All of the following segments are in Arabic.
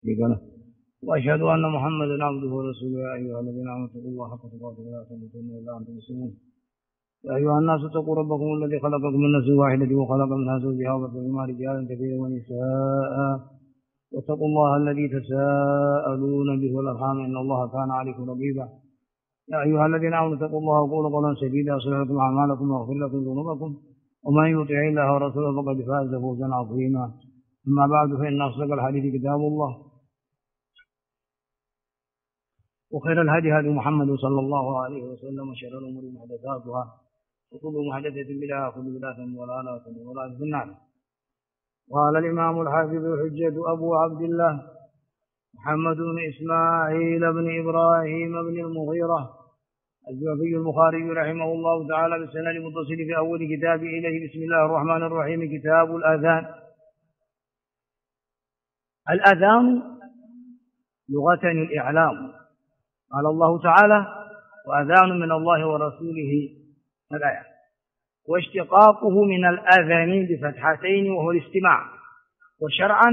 وأشهد أن محمدا عبده ورسوله. يا أيها الذين آمنوا اتقوا الله حق تقاته ولا تموتن إلا وأنتم مسلمون. يا أيها الناس اتقوا ربكم الذي خلقكم من نفس واحدة وخلق منها زوجها وبث منهما رجالا كثيرا ونساء، واتقوا الله الذي تساءلون به والأرحام إن الله كان عليكم رقيبا. يا أيها الذين آمنوا اتقوا الله وقولوا قولا سديدا يصلح لكم أعمالكم ويغفر لكم ذنوبكم، ومن يطع الله ورسوله فقد فاز فوزا عظيما. أما بعد، فإن أصدق الحديث كتاب الله، وخير الهدي هدي محمد صلى الله عليه وسلم، وشر الأمور محدثاتها، وكل محدثة بدعة وكل بدعة ضلالة وكل ضلالة في النار. قال الإمام الحافظ الحجة أبو عبد الله محمد بن إسماعيل بن إبراهيم بن المغيرة الجعفي البخاري رحمه الله تعالى بالسند المتصل في أول كتاب إليه. بسم الله الرحمن الرحيم. كتاب الأذان. الأذان لغة الإعلام. قال الله تعالى: وأذان من الله ورسوله الآية. واشتقاقه من الأذان بفتحتين وهو الاستماع. وشرعا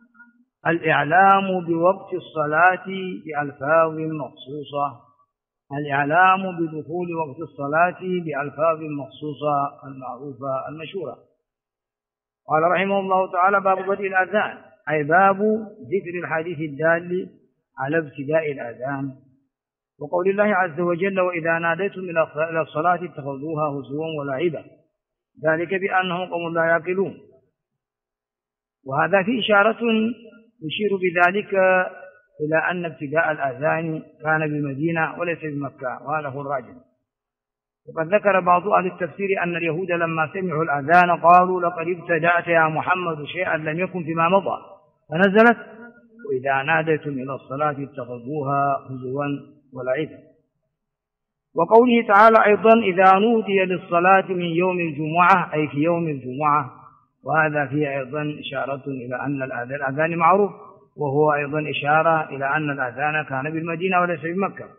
الإعلام بوقت الصلاة بألفاظ مخصوصة. الإعلام بدخول وقت الصلاة بألفاظ مخصوصة المعروفة المشهورة. قال رحمه الله تعالى: باب بدء الأذان، أي باب ذكر الحديث الدال على ابتداء الأذان. وقول الله عز وجل: وإذا ناديتم إلى الصلاة اتخذوها هزوا ولعبا، ذلك بأنهم قوم لا يعقلون. وهذا في إشارة يشير بذلك إلى أن ابتداء الأذان كان بالمدينة وليس بمكة، وهذا هو الراجح. وقد ذكر بعض أهل التفسير أن اليهود لما سمعوا الأذان قالوا: لقد ابتدأت يا محمد شيئا لم يكن فيما مضى، فنزلت: وإذا ناديتم إلى الصلاة اتخذوها هزوا ولعبا. وقوله تعالى أيضا: إذا نودي للصلاة من يوم الجمعة، أي في يوم الجمعة. وهذا فيه أيضا إشارة إلى أن الأذان معروف، وهو أيضا إشارة إلى أن الأذان كان بالمدينة وليس بمكة.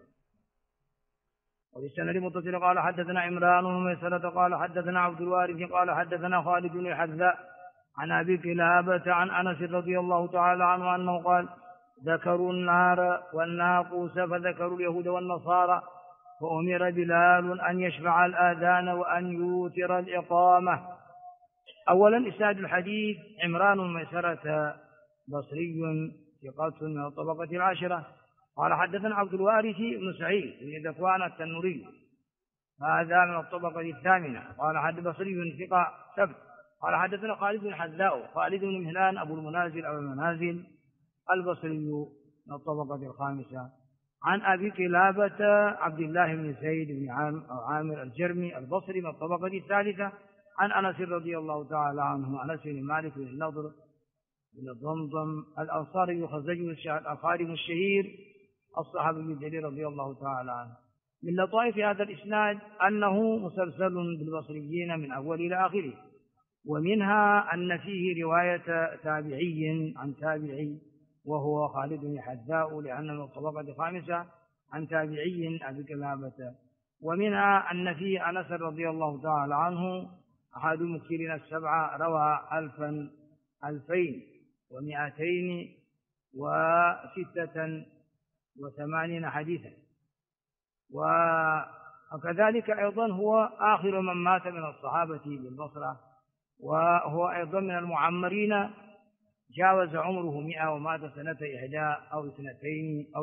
وبالسند المتصل قال: حدثنا عمران بن ميسرة قال حدثنا عبد الوارث قال حدثنا خالد بن الحذاء عن أبي كلابة عن أنس رضي الله تعالى عنه أنه قال: ذكروا النار والناقوس فذكروا اليهود والنصارى، فأمر بلال أن يشفع الآذان وأن يوتر الإقامة. أولا إسناد الحديث: عمران بن ميسرة بصري ثقة من الطبقة العاشرة قال حدثنا عبد الوارث بن سعيد بن ذكوان التنوري، هذا من الطبقة الثامنة قال حد بصري ثقة ثبت قال حدثنا خالد بن حذاء، خالد بن مهلان أبو المنازل أو المنازل البصري من الطبقة الخامسة، عن أبي كلابة عبد الله بن زيد بن عامر الجرمي البصري من الطبقة الثالثة، عن أنس رضي الله تعالى عنه، أنس بن مالك بن النضر بن ضمضم الأنصاري الخزرجي الخادم الشهير الصحابي الجليل رضي الله تعالى عنه. من لطائف هذا الإسناد أنه مسلسل بالبصريين من أول إلى آخره، ومنها أن فيه رواية تابعي عن تابعي وهو خالد بن حذاء لأنه من الطبقة الخامسة عن تابعي أبي كلابة، ومنها أن فيه أنس رضي الله تعالى عنه أحد المكثرين السبعة روى 2286 حديثا. وكذلك أيضا هو آخر من مات من الصحابة بالبصرة، وهو أيضا من المعمرين، جاوز عمره 100 ومات سنة 1 أو 2 أو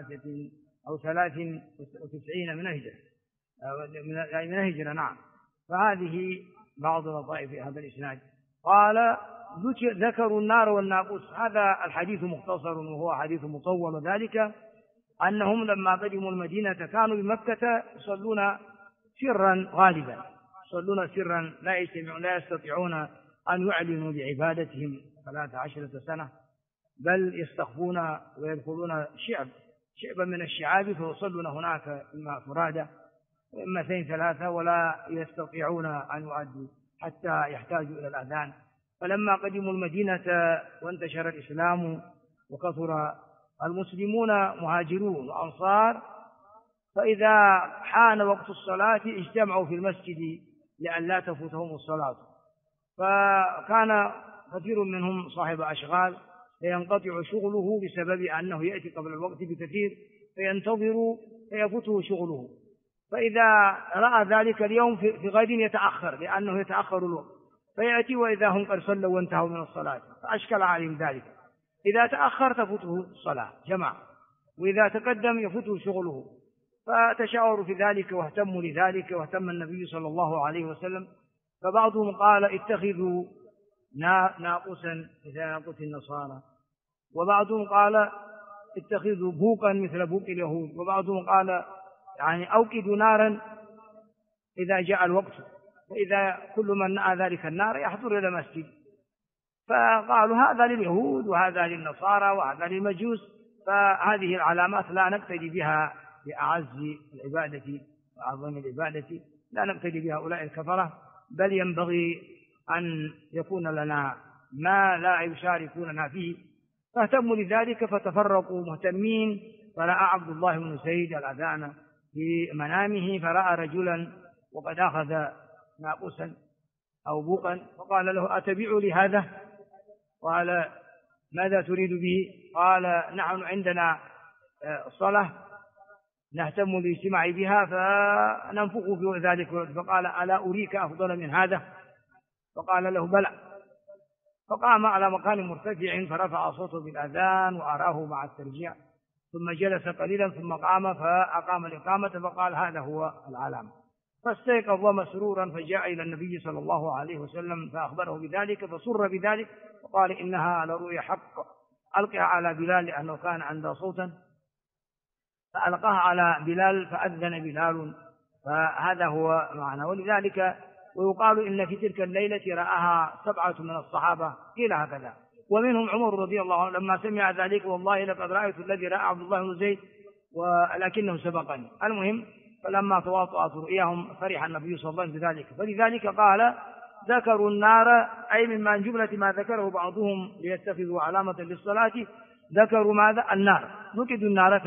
93 من الهجرة. نعم. فهذه بعض لطائف هذا الإسناد. قال: ذكروا النار والناقوس. هذا الحديث مختصر وهو حديث مطول، وذلك أنهم لما قدموا المدينة كانوا بمكة يصلون سرا غالبا، يصلون سرا، لا يستطيعون أن يعلنوا بعبادتهم 13 سنة، بل يستخفون ويدخلون شعبا من الشعاب فيصلون هناك إما فرادى وإما 2-3، ولا يستطيعون أن يؤدوا حتى يحتاجوا إلى الأذان. فلما قدموا المدينة وانتشر الإسلام وكثر المسلمون مهاجرون وأنصار، فإذا حان وقت الصلاة اجتمعوا في المسجد لأن لا تفوتهم الصلاة. فكان كثير منهم صاحب أشغال فينقطع شغله بسبب أنه يأتي قبل الوقت بكثير فينتظر فيفوته شغله، فإذا رأى ذلك اليوم في غد يتأخر لأنه يتأخر الوقت، فيأتي وإذا هم قد صلوا وانتهوا من الصلاة، فأشكل عليهم ذلك. إذا تأخر تفوته الصلاة جماعة، وإذا تقدم يفوته شغله، فتشاوروا في ذلك واهتموا لذلك، واهتم النبي صلى الله عليه وسلم. فبعضهم قال اتخذوا ناقوسا مثل ناقوس النصارى، وبعضهم قال اتخذوا بوقا مثل بوق اليهود، وبعضهم قال يعني أوقدوا نارا إذا جاء الوقت، فإذا كل من نأى ذلك النار يحضر إلى المسجد. فقالوا هذا لليهود وهذا للنصارى وهذا للمجوس، فهذه العلامات لا نقتدي بها بأعز العبادة وأعظم العبادة، لا نقتدي بها هؤلاء الكفرة، بل ينبغي أن يكون لنا ما لا يشاركوننا فيه. فاهتموا لذلك فتفرقوا مهتمين. فرأى عبد الله بن زيد الأذان في منامه، فرأى رجلا وقد أخذ ناقوسا أو بوقا، فقال له أتبيع لي هذا؟ قال ماذا تريد به؟ قال نحن عندنا صلاة نهتم بالاجتماع بها فننفخ في ذلك. فقال ألا أريك أفضل من هذا؟ فقال له بلى. فقام على مكان مرتفع فرفع صوته بالأذان وأراه مع الترجيع، ثم جلس قليلا ثم قام فأقام الإقامة، فقال هذا هو العلامة. فاستيقظ مسرورا فجاء إلى النبي صلى الله عليه وسلم فأخبره بذلك، فسر بذلك وقال إنها لرؤيا حق، ألقها على بلال لأنه كان عنده صوتا، فألقاها على بلال فأذن بلال. فهذا هو معنى. ولذلك ويقال إن في تلك الليلة رآها 7 من الصحابة، قيل هكذا، ومنهم عمر رضي الله عنه لما سمع ذلك والله لقد رأيت الذي رأى عبد الله بن زيد ولكنه سبقني. المهم فلما تواطأت رؤياهم فرح النبي صلى الله عليه وسلم بذلك. فلذلك قال ذكروا النار، أي مما جملة ما ذكره بعضهم ليتخذوا علامة للصلاة، ذكروا ماذا؟ النار، نكدوا النار.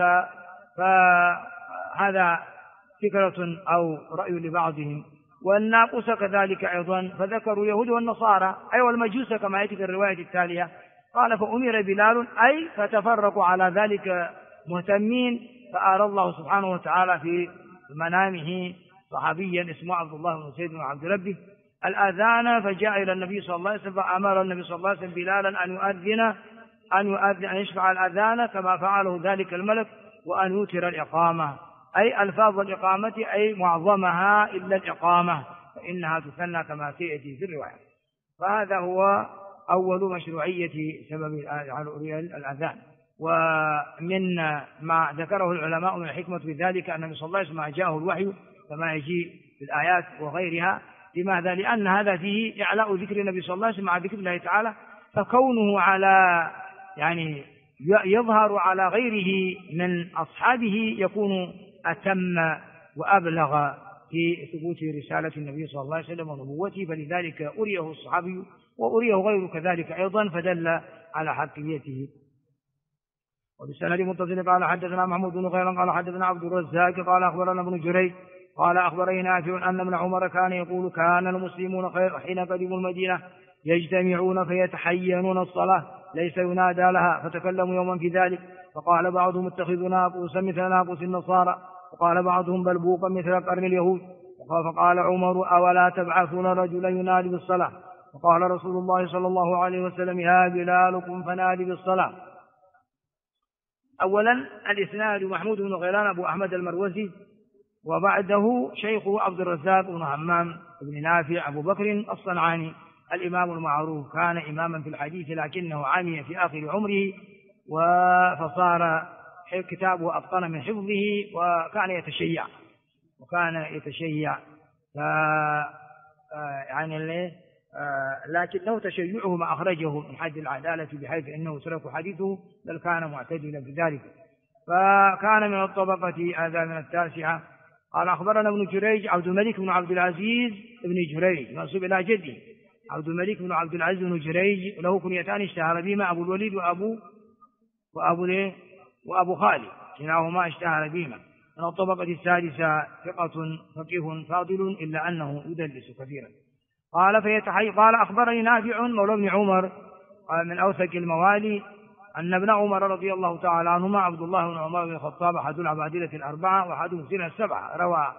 فهذا فكرة أو رأي لبعضهم. والناقوس كذلك أيضا، فذكروا اليهود والنصارى أي والمجوس كما يأتي في الرواية التالية. قال فأمر بلال أي فتفرقوا على ذلك مهتمين، فأرى الله سبحانه وتعالى في منامه صحابيا اسمه عبد الله بن زيد بن عبد ربه الآذان، فجاء إلى النبي صلى الله عليه وسلم فأمر النبي صلى الله عليه وسلم بلالا أن يشفع الأذان كما فعله ذلك الملك، وأن يوتر الإقامة، أي ألفاظ الإقامة أي معظمها إلا الإقامة، فإنها تثنى كما سيأتي في الرواية. فهذا هو أول مشروعية سبب الأذان. ومن ما ذكره العلماء من الحكمة بذلك أن النبي صلى الله عليه وسلم جاءه الوحي كما يجي في الآيات وغيرها. لماذا؟ لأن هذا فيه إعلاء ذكر النبي صلى الله عليه وسلم مع ذكر الله تعالى، فكونه على يعني يظهر على غيره من أصحابه يكون أتم وأبلغ في ثبوت رسالة النبي صلى الله عليه وسلم ونبوته، فلذلك أريه الصحابي وأريه غيره كذلك أيضا، فدل على حقيته. وبالسند متصل قال حدثنا محمود بن غيلان قال حدثنا عبد الرزاق قال أخبرنا ابن جريج قال أخبرني نافع أن ابن عمر كان يقول كان المسلمون حين قدموا المدينة يجتمعون فيتحينون الصلاة ليس ينادى لها، فتكلموا يوما في ذلك، فقال بعضهم اتخذوا ناقوسا مثل ناقوس النصارى، وقال بعضهم بل بوقا مثل قرن اليهود. فقال عمر أولا تبعثون رجلا ينادي بالصلاة؟ فقال رسول الله صلى الله عليه وسلم يا بلال قم فنادي بالصلاة. أولا الإسناد محمود بن غيلان أبو أحمد المروزي، وبعده شيخه عبد الرزاق بن همام بن نافع أبو بكر الصنعاني الإمام المعروف، كان إماما في الحديث لكنه عمي في آخر عمره، فصار كتابه أتقن من حفظه، وكان يتشيع يعني لكنه تشيعه ما أخرجه من حد العدالة بحيث أنه ترك حديثه بل كان معتدلا في ذلك، فكان من الطبقة هذا من التاسعة. قال أخبرنا ابن جريج عبد الملك بن عبد العزيز بن جريج منسوب إلى جده عبد الملك بن عبد العزيز بن جريج، له كنيتان اشتهر بهما أبو الوليد وأبو خالد، كلاهما اشتهر بهما. من الطبقة السادسة ثقة فقيه فاضل إلا أنه يدلس كثيرا. قال أخبرني نافع مولى بن عمر من أوثق الموالي أن ابن عمر رضي الله تعالى عنهما عبد الله بن عمر بن الخطاب أحد العبادلة الأربعة وأحدهم سنة السبعة، روى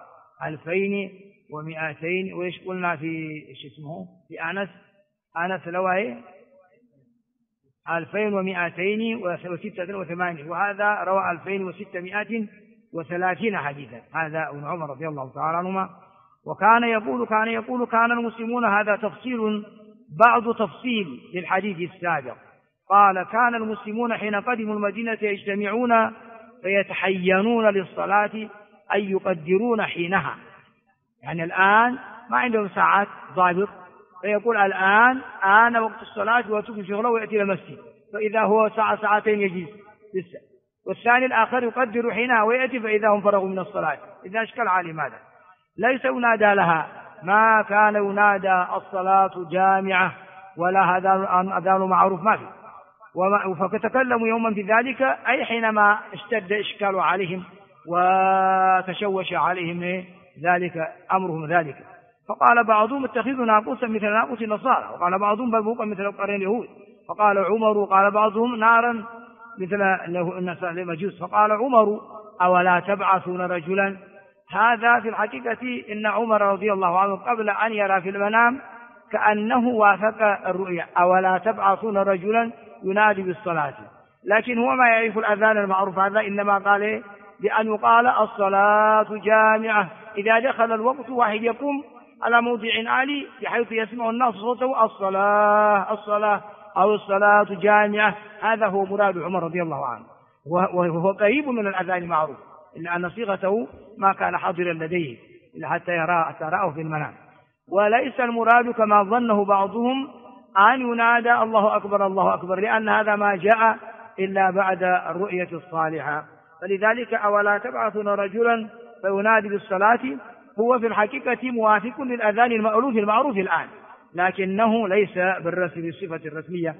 2200 وإيش قلنا في في أنس روى 2286، وهذا روى 2630 حديثا، هذا ابن عمر رضي الله تعالى عنهما. وكان يقول كان المسلمون، هذا تفصيل بعض تفصيل للحديث السابق، قال كان المسلمون حين قدموا المدينة يجتمعون فيتحينون للصلاة أي يقدرون حينها، يعني الآن ما عندهم ساعات ضابط، فيقول الآن آن وقت الصلاة ويترك شغله ويأتي إلى المسجد، فإذا هو ساعتين يجلس لسه، والثاني الآخر يقدر حينها ويأتي فإذا هم فرغوا من الصلاة. إذا أشكل على ماذا ليس ينادى لها، ما كان ينادى الصلاة جامعة ولا أذان معروف، ما في. فتكلموا يوما في ذلك، أي حينما اشتد إشكال عليهم وتشوش عليهم ذلك أمرهم ذلك، فقال بعضهم اتخذوا ناقوسا مثل ناقوس النصارى، وقال بعضهم بلبوقا مثل قرن اليهود، فقال عمر قال بعضهم نارا مثل المجوس، فقال عمر أولا تبعثون رجلا. هذا في الحقيقة إن عمر رضي الله عنه قبل أن يرى في المنام كأنه وافق الرؤيا، أولا تبعثون رجلا ينادي بالصلاة، لكن هو ما يعرف الأذان المعروف هذا، إنما قال بأن يقال الصلاة جامعة، إذا دخل الوقت واحد يقوم على موضع عالي بحيث يسمع الناس صوته الصلاة أو الصلاة جامعة، هذا هو مراد عمر رضي الله عنه، وهو قريب من الأذان المعروف، إلا أن صيغته ما كان حاضرا لديه إلا حتى رآه في المنام. وليس المراد كما ظنه بعضهم أن ينادى الله أكبر الله أكبر، لأن هذا ما جاء إلا بعد الرؤية الصالحة. فلذلك أولا تبعثون رجلا فينادي بالصلاة هو في الحقيقة موافق للأذان المألوف المعروف الآن، لكنه ليس بالصفة الرسمية.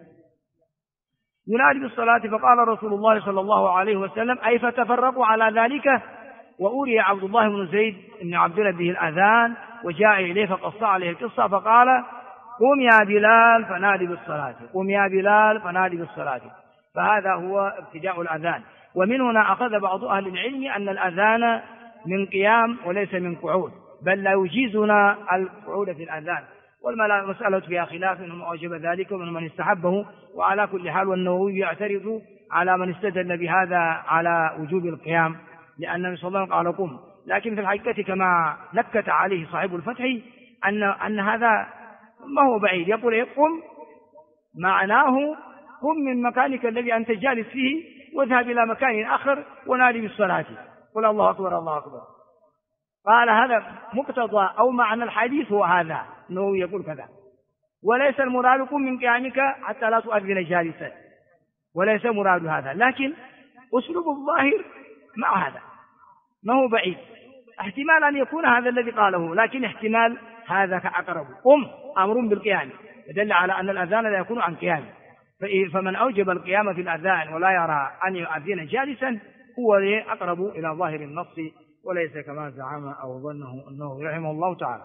ينادي بالصلاة، فقال رسول الله صلى الله عليه وسلم أي فتفرقوا على ذلك، وأوري عبد الله بن زيد بن عبد الله به الأذان وجاء إليه فقص عليه القصة، فقال قم يا بلال فنادي بالصلاة، قم يا بلال فنادي بالصلاة. فهذا هو ابتداء الأذان. ومن هنا أخذ بعض أهل العلم أن الأذان من قيام وليس من قعود، بل لا يجيزنا القعود في الأذان، والمسألة فيها خلاف، منهم أوجب ذلك ومن من استحبه، وعلى كل حال والنووي يعترض على من استدل بهذا على وجوب القيام، لأن النبي صلى الله عليه وسلم قال قم. لكن في الحقيقة كما نكت عليه صاحب الفتح أن هذا ما هو بعيد، يقول قم معناه قم من مكانك الذي أنت جالس فيه واذهب إلى مكان آخر ونادي بالصلاة، قل الله أكبر الله أكبر. قال هذا مقتضى أو معنى الحديث هو هذا، أنه يقول كذا، وليس المراد قم من قيامك حتى لا تؤذن جالسا، وليس مراد هذا، لكن أسلوب الظاهر مع هذا ما هو بعيد، احتمال أن يكون هذا الذي قاله، لكن احتمال هذا كأقرب. قم أمر بالقيام يدل على أن الأذان لا يكون عن قيام، فمن أوجب القيام في الأذان ولا يرى أن يؤذن جالسا هو أقرب إلى ظاهر النص، وليس كما زعم أو ظنه أنه رحمه الله تعالى.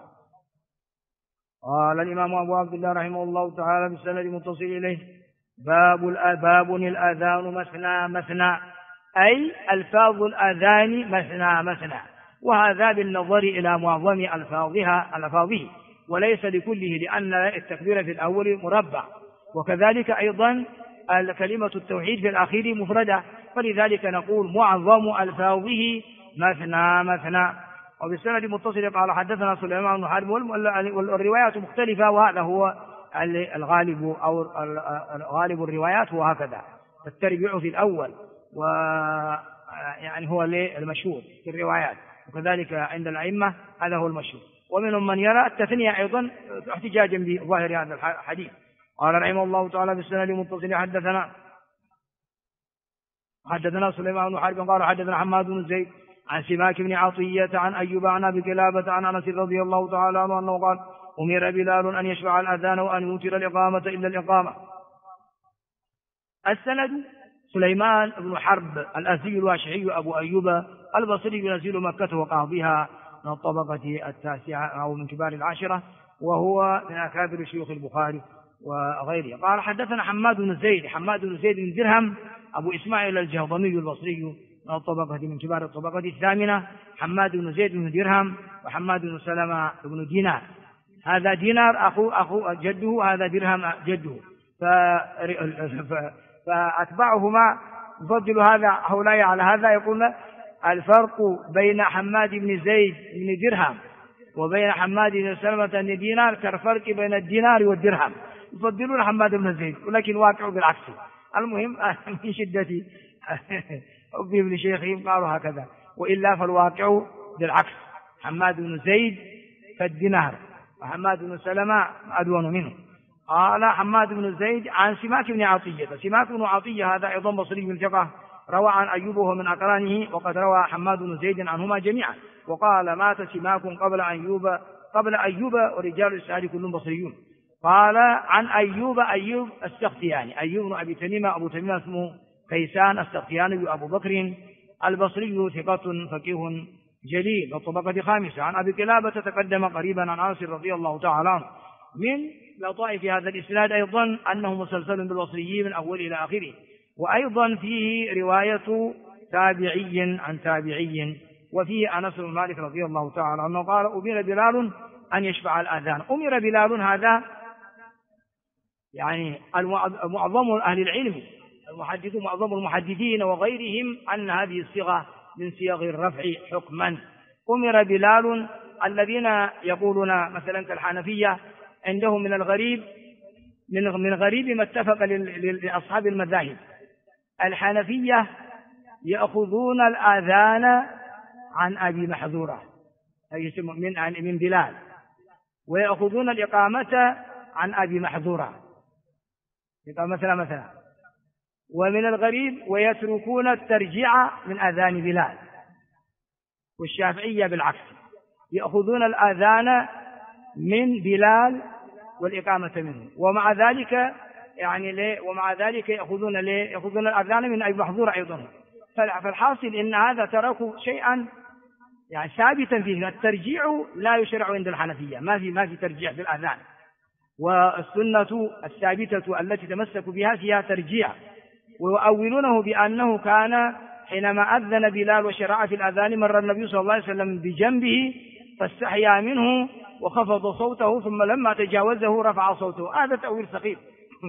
قال الإمام أبو عبد الله رحمه الله تعالى بالسند متصل إليه باب الأذان مثنى مثنى، أي ألفاظ الأذان مثنى مثنى، وهذا بالنظر إلى معظم ألفاظه وليس لكله، لأن التكبير في الأول مربع، وكذلك أيضا كلمة التوحيد في الأخير مفردة، فلذلك نقول معظم ألفاظه مثنى مثنى. وبالسند متصل قال حدثنا سليمان بن حرب، والروايات مختلفة، وهذا هو الغالب أو غالب الروايات هو هكذا، التربيع في الأول ويعني هو المشهور في الروايات، وكذلك عند الأئمة هذا هو المشهور، ومنهم من يرى التثنية أيضا احتجاجا بظاهر هذا الحديث. قال رحمه الله تعالى بالسند متصل حدثنا سليمان بن حرب قال حدثنا حماد بن زيد عن سماك بن عطية عن أيوب عن أبي كلابة عن أنس رضي الله تعالى عنه أنه قال أمر بلال أن يشفع الأذان وأن يوتر الإقامة إلا الإقامة. السند سليمان بن حرب الأزدي الواشعي أبو أيوب البصري ينزل مكة وقاضيها من الطبقة التاسعة أو من كبار العاشرة، وهو من أكابر شيوخ البخاري، وغيره. قال حدثنا حماد بن زيد بن درهم أبو إسماعيل الجهضمي البصري من الطبقة من كبار الطبقة الثامنة، حماد بن زيد بن درهم وحماد بن سلمة بن دينار. هذا دينار أخو جده، هذا درهم جده، فأتبعهما يفضل هؤلاء على هذا. يقول الفرق بين حماد بن زيد بن درهم وبين حماد بن سلمة بن دينار كالفرق بين الدينار والدرهم، يفضلون حماد بن زيد، ولكن واقع بالعكس. المهم من شدة حبهم لشيخهم قالوا هكذا، وإلا فالواقع بالعكس، حماد بن زيد كالدينار وحماد بن سلمة أدون منه. قال حماد بن زيد عن سماك بن عطية. سماك بن عطية هذا أيضا بصري من ثقة، روى عن أيوب وهو من أقرانه، وقد روى حماد بن زيد عنهما جميعا. وقال مات سماك قبل أيوب ورجال الإسناد كلهم بصريون. قال عن أيوب السختياني، أيوب بن أبي تميمة، أبو تميمة اسمه كيسان السختياني أبو بكر البصري، ثقة فقيه جليل الطبقة خامسة. عن أبي كلابة تقدم قريبا عن أنس رضي الله تعالى عنه. من لطائف هذا الإسناد أيضا أنه مسلسل بالبصري من أول إلى آخره، وأيضا فيه رواية تابعي عن تابعي، وفيه أنس بن مالك رضي الله تعالى عنه قال أمر بلال أن يشفع الآذان. أمر بلال هذا يعني معظم أهل العلم معظم المحدثين وغيرهم أن هذه الصيغة من صيغ الرفع حكما. أمر بلال، الذين يقولون مثلا كالحنفية عندهم من الغريب من غريب ما اتفق لأصحاب المذاهب. الحنفية يأخذون الآذان عن أبي محذورة من بلال، ويأخذون الإقامة عن أبي محذورة مثلا، ومن الغريب ويتركون الترجيع من أذان بلال. والشافعية بالعكس، يأخذون الآذان من بلال والإقامة منه، ومع ذلك يأخذون الأذان من أبي محذورة أيضا. فالحاصل إن هذا تركوا شيئا يعني ثابتا فيه. الترجيع لا يشرع عند الحنفية، ما في ترجيع في الأذان، والسنة الثابتة التي تمسك بها فيها ترجيع. ويؤولونه بأنه كان حينما أذن بلال وشرع في الأذان مر النبي صلى الله عليه وسلم بجنبه فاستحيا منه وخفض صوته، ثم لما تجاوزه رفع صوته. هذا تأويل سقيم.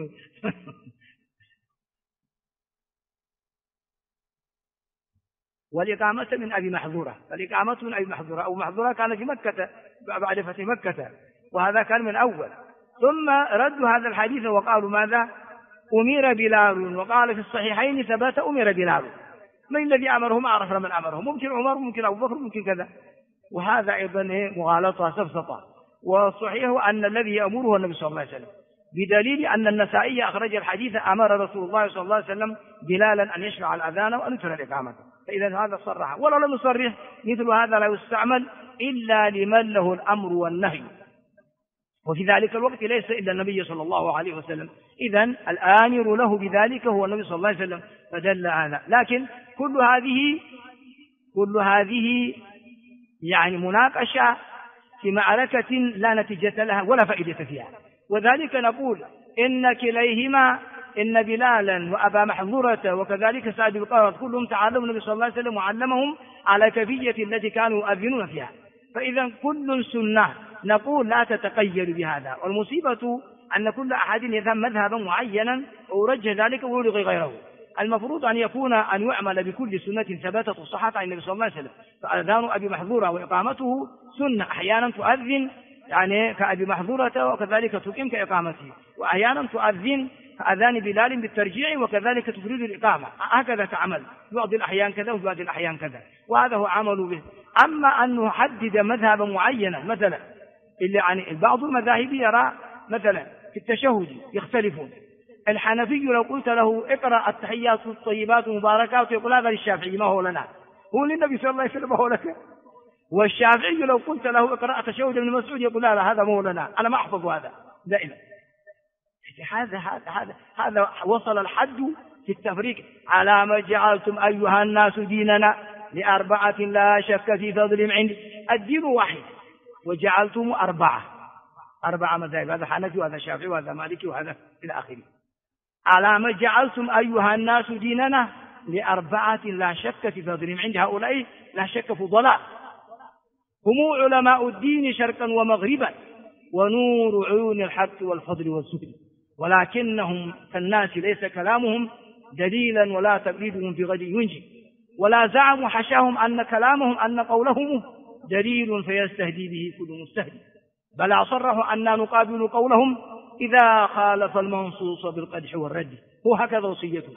والإقامة من أبي محذورة، الإقامة من أبي محذورة أو محذورة كان في مكة بعد فتح مكة، وهذا كان من أول. ثم ردوا هذا الحديث وقالوا ماذا؟ أمر بلال. وقال في الصحيحين ثبت أمر بلال. من الذي أمره؟ ما عرفنا من أمره، ممكن عمر، ممكن أبو بكر، ممكن كذا. وهذا أيضا مغالطة سفسطة. والصحيح أن الذي يأمره النبي صلى الله عليه وسلم، بدليل أن النسائي أخرج الحديث أمر رسول الله صلى الله عليه وسلم بلالا أن يشرع الأذان وأن يترك الإقامة. فإذا هذا صرح، ولو لم يصرح مثل هذا لا يستعمل إلا لمن له الأمر والنهي، وفي ذلك الوقت ليس إلا النبي صلى الله عليه وسلم. إذن الآمر له بذلك هو النبي صلى الله عليه وسلم، فدل هذا. لكن كل هذه يعني مناقشة في معركة لا نتيجة لها ولا فائدة فيها. وذلك نقول إن كليهما، إن بلالا وأبا محذورة وكذلك سعد بن قرة كلهم تعلموا النبي صلى الله عليه وسلم وعلمهم على كيفية التي كانوا يؤذنون فيها. فإذا كل سنة نقول لا تتقيد بهذا. والمصيبة أن كل أحد يذهب مذهبا معينا ويرجح ذلك ويلغي غيره. المفروض أن يعمل بكل سنة ثبتت الصحة عن النبي صلى الله عليه وسلم. فأذان أبي محذورة وإقامته سنة، أحيانا تؤذن يعني كأبي محذورة وكذلك تقيم كإقامته، وأحيانا تؤذن كأذان بلال بالترجيع وكذلك تفريد الإقامة. هكذا تعمل بعض الأحيان كذا وبعض الأحيان كذا، وهذا هو عمل به. أما أن نحدد مذهبا معينا مثلا، اللي يعني بعض المذاهب يرى مثلا في التشهد يختلفون. الحنفي لو قلت له اقرأ التحيات الطيبات المباركات يقول هذا للشافعي ما هو لنا، هو للنبي صلى الله عليه وسلم ما هو لك. والشافعي لو قلت له اقرأ تشهد ابن مسعود يقول لا هذا مو لنا، أنا ما أحفظ هذا دائما. هذا وصل الحد في التفريق. على ما جعلتم أيها الناس ديننا لأربعة لا شك في فضلهم عندي. الدين واحد وجعلتم أربعة، 4 مذاهب، هذا حنفي وهذا شافعي وهذا مالكي وهذا إلى آخره. على ما جعلتم أيها الناس ديننا ل4 لا شك في فضلهم، عند هؤلاء لا شك فضلاء، هم علماء الدين شرقا ومغربا ونور عيون الحق والفضل والسهل، ولكنهم كالناس ليس كلامهم دليلا ولا تقليدهم في غد ينجي، ولا زعموا حشاهم أن كلامهم أن قولهم دليل فيستهدي به كل مستهدي، بل أصرحوا أن نقابل قولهم إذا خالف المنصوص بالقدح والرد. هو هكذا وصيته.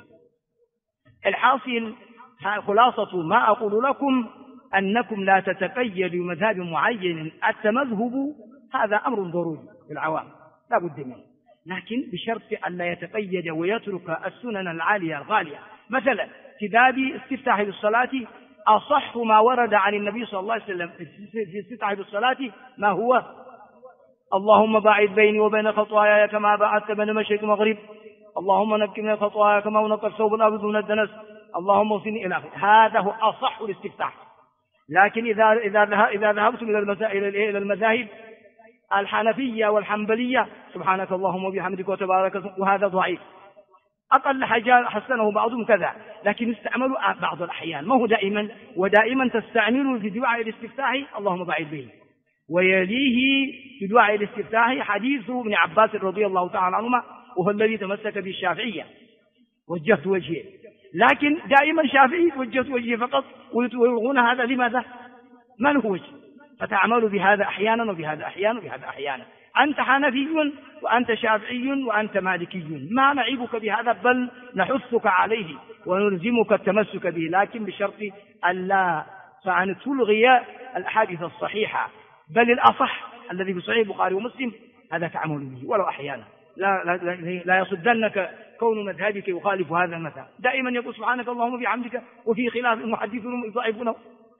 الحاصل خلاصة ما أقول لكم أنكم لا تتقيدوا بمذهب معين، التمذهب هذا أمر ضروري للعوام لا بد منه، لكن بشرط أن لا يتقيد ويترك السنن العالية الغالية. مثلا في باب استفتاح بالصلاة أصح ما ورد عن النبي صلى الله عليه وسلم في استفتاح بالصلاة ما هو؟ اللهم باعد بيني وبين خطاياي كما باعدت بين المشرق والمغرب، اللهم نقني من خطاياي كما ينقى الثوب الأبيض من الدنس، اللهم اغسلني إلى آخره. هذا هو أصح الاستفتاح. لكن إذا ذهبتم إلى المذاهب الحنفية والحنبلية سبحانك اللهم وبحمدك وتبارك اسمك، وهذا ضعيف، أقل حاجة حسنه بعضهم كذا، لكن استعملوا بعض الأحيان، ما هو دائما، ودائما تستعملوا في دعاء الاستفتاح اللهم باعد بيني، ويليه في دعاء الاستفتاح حديث ابن عباس رضي الله تعالى عنهما وهو الذي تمسك بالشافعية وجهت وجهي، لكن دائما شافعي وجهت وجهي فقط ويلغون هذا. لماذا؟ ما له وجه، فتعملوا بهذا أحيانا وبهذا أحيانا وبهذا أحيانا. أنت حنفي وأنت شافعي وأنت مالكي، ما نعيبك بهذا، بل نحثك عليه ونلزمك التمسك به، لكن بشرط ألا فأن تلغي الأحاديث الصحيحة، بل الأصح الذي في صحيح البخاري ومسلم هذا تعمل به ولو أحيانا. لا يصدنك كون مذهبك يخالف هذا المذهب، دائما يقول سبحانك اللهم بحمدك وفي خلاف المحدثون يضعفونه،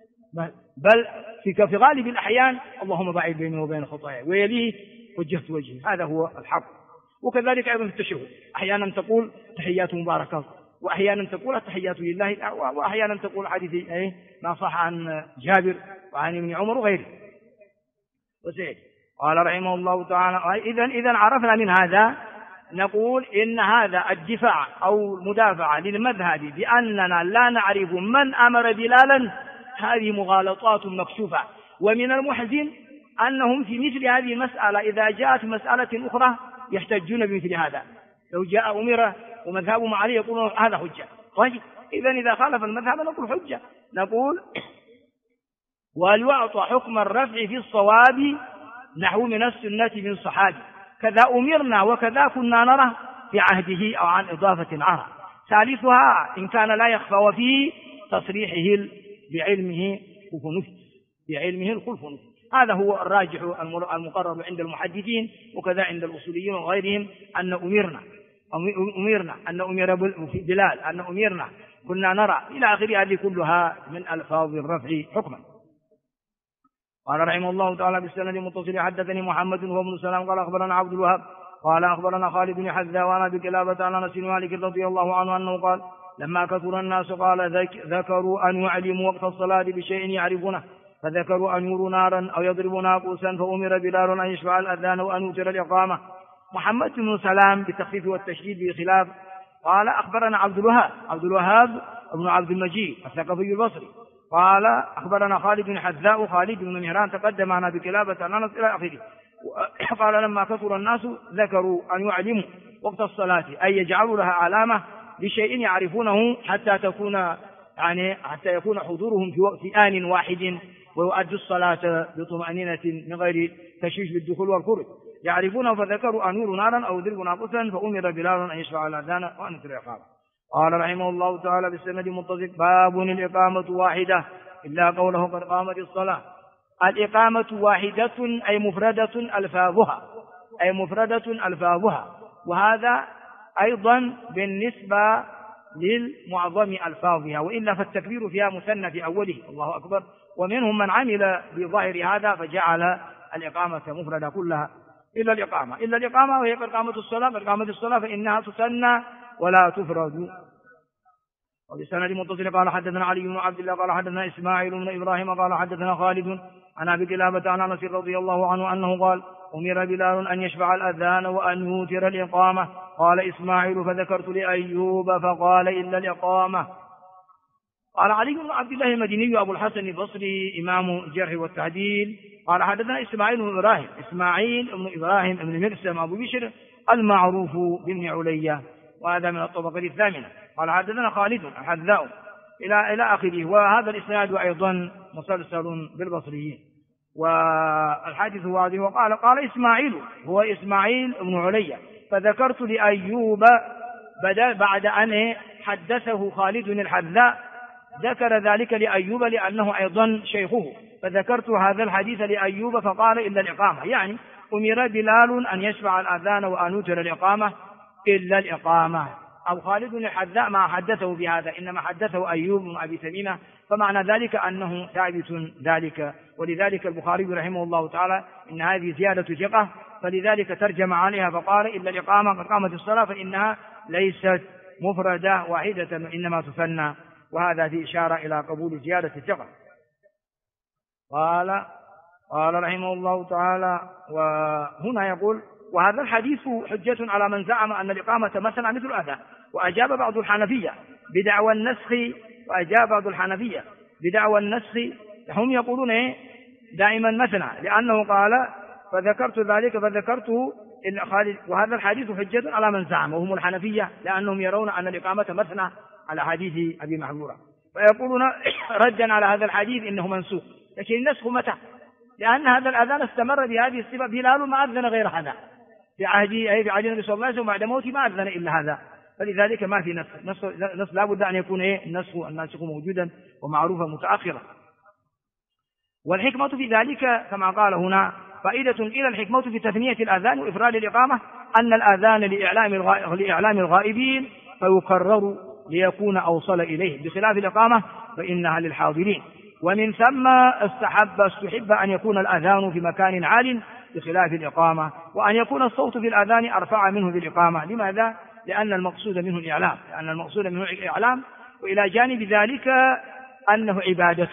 بل في غالب الأحيان اللهم باعد بيني وبين خطاياي، ويليه وجهت وجهي، هذا هو الحق. وكذلك أيضا في التشهد أحيانا تقول تحيات مباركات، وأحيانا تقول التحيات لله، وأحيانا تقول حديث ما صح عن جابر وعن ابن عمر وغيره. وسيد قال رحمه الله تعالى إذن عرفنا من هذا نقول إن هذا الدفاع أو المدافعة للمذهب بأننا لا نعرف من أمر بلالا، هذه مغالطات مكشوفة. ومن المحزن أنهم في مثل هذه المسألة إذا جاءت مسألة أخرى يحتجون بمثل هذا، لو جاء أمير ومذهبهم عليه يقولون هذا حجة. طيب إذا خالف المذهب نقول حجة، نقول وليعطى حكم الرفع في الصواب نحو من السنة من صحابي، كذا أمرنا وكذا كنا نرى في عهده أو عن إضافة عرى. ثالثها إن كان لا يخفى وفي تصريحه بعلمه الخلف نفس، هذا هو الراجح المقرر عند المحدثين وكذا عند الأصوليين وغيرهم، أن أمرنا أن أمر بلال، أن أمرنا كنا نرى إلى آخره، هذه كلها من ألفاظ الرفع حكما. قال رحمه الله تعالى بالسند المتصل حدثني محمد وهو ابن سلام قال أخبرنا عبد الوهاب قال أخبرنا خالد بن حذاء وأنا بكلابة عن أنس بن مالك رضي الله عنه أنه قال لما كثر الناس قال ذكروا أن يعلموا وقت الصلاة بشيء يعرفونه، فذكروا أن يروا نارا أو يضربوا ناقوسا، فأمر بلال أن يشفع الأذان وأن يوتر الإقامة. محمد بن سلام بالتخفيف والتشديد بخلاف قال أخبرنا عبد الوهاب بن عبد المجيد الثقفي البصري قال أخبرنا خالد بن حذاء خالد بن مهران تقدم معنا بكلابة عن أنس إلى آخره. قال لما كثر الناس ذكروا أن يعلموا وقت الصلاة أي يجعلوا لها علامة بشيء يعرفونه حتى يكون حضورهم في آن واحد ويؤدوا الصلاة بطمأنينة من غير تشويش بالدخول والخروج يعرفونه، فذكروا أن يروا نارا أو يضربوا ناقوسا، فأمر بلال أن يشفع الأذان وأن يتر الإقامة. قال رحمه الله تعالى بالسند متصل باب الإقامة واحدة إلا قوله قد قامت الصلاة. الإقامة واحدة أي مفردة ألفاظها، وهذا أيضا بالنسبة للمعظم ألفاظها، وإلا فالتكبير فيها مثنى في أوله الله أكبر، ومنهم من عمل بظاهر هذا فجعل الإقامة مفردة كلها إلا الإقامة وهي قد قامت الصلاة فإنها تثنى ولا تفرد. وبسند متصل قال حدثنا علي بن عبد الله قال حدثنا إسماعيل بن إبراهيم قال حدثنا خالد عن أبي كلابة عن أنس رضي الله عنه أنه قال أمر بلال أن يشفع الأذان وأن يوتر الإقامة. قال إسماعيل فذكرت لأيوب فقال إلا الإقامة. قال علي بن عبد الله المديني أبو الحسن البصري إمام الجرح والتعديل قال حدثنا إسماعيل بن إبراهيم بن مرسم أبو بشر المعروف بن عليا وهذا من الطبقة الثامنة. قال حدثنا خالد الحذاء إلى آخره. وهذا الإسناد أيضا مسلسل بالبصريين والحديث واضح. قال إسماعيل هو إسماعيل بن عليا فذكرت لأيوب بعد أن حدثه خالد الحذاء ذكر ذلك لأيوب لأنه أيضا شيخه فذكرت هذا الحديث لأيوب فقال إلا الإقامة يعني أمر بلال أن يشفع الأذان وأن يوتر الإقامة إلا الإقامة. أو خالد الحذاء ما حدثه بهذا إنما حدثه أيوب بن أبي تميمة فمعنى ذلك أنه ثابت ذلك. ولذلك البخاري رحمه الله تعالى إن هذه زيادة ثقة فلذلك ترجم عليها فقال إلا الإقامة قامت الصلاة فإنها ليست مفردة واحدة إنما تثنى وهذا في إشارة إلى قبول زيادة الثقة. قال رحمه الله تعالى وهنا يقول وهذا الحديث حجة على من زعم أن الإقامة مثلا مثل الأذان وأجاب بعض الحنفية بدعوى النسخ هم يقولون دائما مثلا لأنه قال فذكرت ذلك فذكرته إن خالد وهذا الحديث حجة على من زعم وهم الحنفية لأنهم يرون أن الإقامة مثنى على حديث أبي محذورة فيقولون ردا على هذا الحديث إنه منسوخ. لكن النسخ متى؟ لأن هذا الأذان استمر بهذه الصفة. بلال ما أذن غير هذا في عهد النبي صلى الله عليه وسلم وبعد موته ما أذن إلا هذا فلذلك ما في نسخ لا بد أن يكون الناسخ موجودا ومعروفا متأخرا. والحكمة في ذلك كما قال هنا فائدة إلى الحكمة في تثنية الأذان وإفراد الإقامة أن الأذان لإعلام الغائبين فيكرر ليكون أوصل إليه بخلاف الإقامة فإنها للحاضرين. ومن ثم استحب أن يكون الأذان في مكان عال بخلاف الإقامة وأن يكون الصوت في الأذان أرفع منه في الإقامة. لماذا؟ لأن المقصود منه الإعلام وإلى جانب ذلك أنه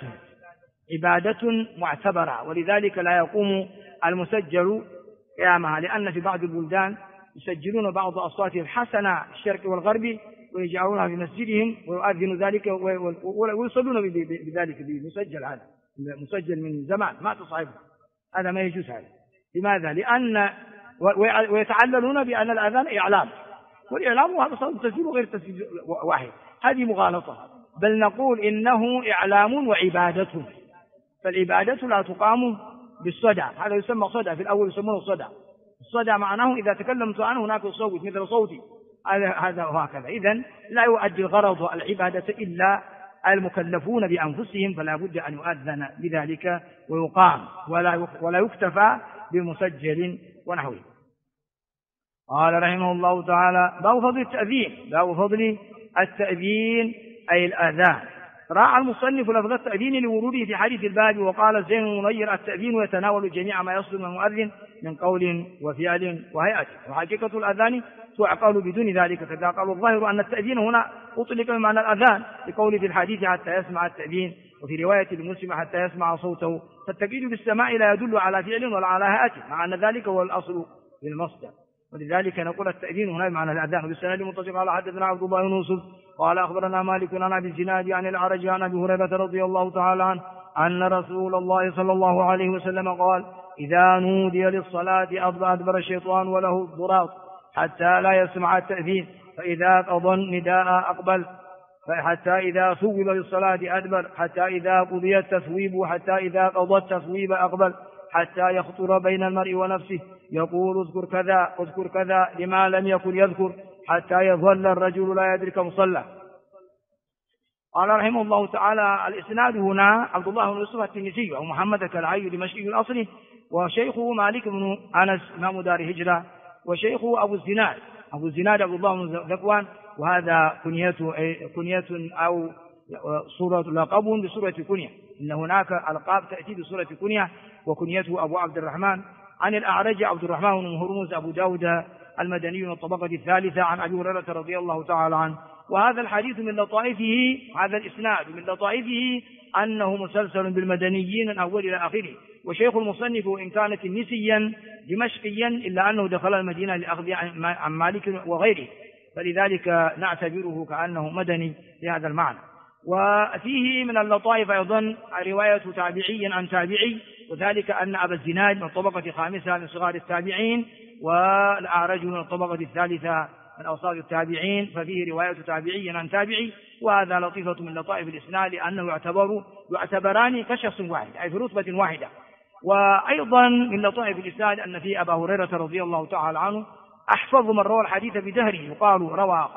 عبادة معتبرة ولذلك لا يقوم المسجل قيامها لأن في بعض البلدان يسجلون بعض أصواتهم الحسنة الشرق والغرب ويجعلونها في مسجدهم ويؤذن ذلك ويصلون بذلك بمسجل. هذا مسجل من زمان ما تصعبه هذا ما يجوز. هذا لماذا؟ لأن ويتعللون بأن الأذان إعلام والإعلام هذا صار تسجيل غير تسجيل واحد هذه مغالطة بل نقول إنه إعلام وعبادة. فالعبادة لا تقام بالصدى هذا يسمى صدى في الأول يسمونه الصدى معناه إذا تكلمت عنه هناك صوت مثل صوتي هذا وهكذا. إذن لا يؤدي الغرض العبادة إلا المكلفون بأنفسهم فلا بد أن يؤذن بذلك ويقام ولا يكتفى بمسجل ونحوه. قال رحمه الله تعالى باب فضل التأذين أي الأذان. راعى المصنف لفظ التأذين لوروده في حديث الباب وقال زين منير التأذين يتناول جميع ما يصل من المؤذن من قول وفعل وهيئة وحقيقة الأذان تعقل بدون ذلك. كذا قال الظاهر أن التأذين هنا أطلق بمعنى الأذان لقول في الحديث حتى يسمع التأذين وفي رواية المسلم حتى يسمع صوته فالتقييد بالسماع لا يدل على فعل ولا على هيئة مع أن ذلك هو الأصل للمصدر ولذلك نقول التأذين هنا بمعنى الأذان. وبالسند المتصل قال حدثنا عبد الله بن يوسف قال أخبرنا مالك عن أبي الزناد عن الأعرج عن أبي هريرة رضي الله تعالى عنه أن رسول الله صلى الله عليه وسلم قال إذا نودي للصلاة أدبر الشيطان وله الضراط حتى لا يسمع التأذين فإذا قضى النداء أقبل حتى إذا ثوب للصلاة أدبر حتى إذا قضي التثويب حتى إذا قضى التثويب أقبل حتى يخطر بين المرء ونفسه يقول اذكر كذا لما لم يكن يذكر حتى يظل الرجل لا يدرك مصلى. قال رحمه الله تعالى الإسناد هنا عبد الله بن يوسف التنيسي ومحمد الكلعي دمشقي الأصلي وشيخه مالك بن أنس إمام دار هجرة وشيخه أبو الزناد عبد الله بن ذكوان وهذا كنية أو صورة لقب بصورة كنية إن هناك ألقاب تأتي بصورة كنية وكنيته أبو عبد الرحمن عن الأعرج عبد الرحمن بن هرمز أبو داود المدني من الطبقة الثالثة عن أبي هريرة رضي الله تعالى عنه. وهذا الحديث من لطائفه هذا الإسناد من لطائفه أنه مسلسل بالمدنيين من أول إلى آخره وشيخ المصنف وإن كان تنسيا دمشقيا إلا أنه دخل المدينة لأخذ عن مالك وغيره، فلذلك نعتبره كأنه مدني لهذا المعنى. وفيه من اللطائف أيضا رواية تابعي عن تابعي، وذلك أن أبا الزناد من الطبقة الخامسة من صغار التابعين، والأعرج من الطبقة الثالثة من أوساط التابعين، ففيه رواية تابعي عن تابعي، وهذا لطيفة من لطائف الإسناد لأنه يعتبران كشخص واحد أي في رتبة واحدة. وأيضا من لطائف الإسناد أن في أبا هريرة رضي الله تعالى عنه أحفظ من روى الحديث بدهره، يقال روى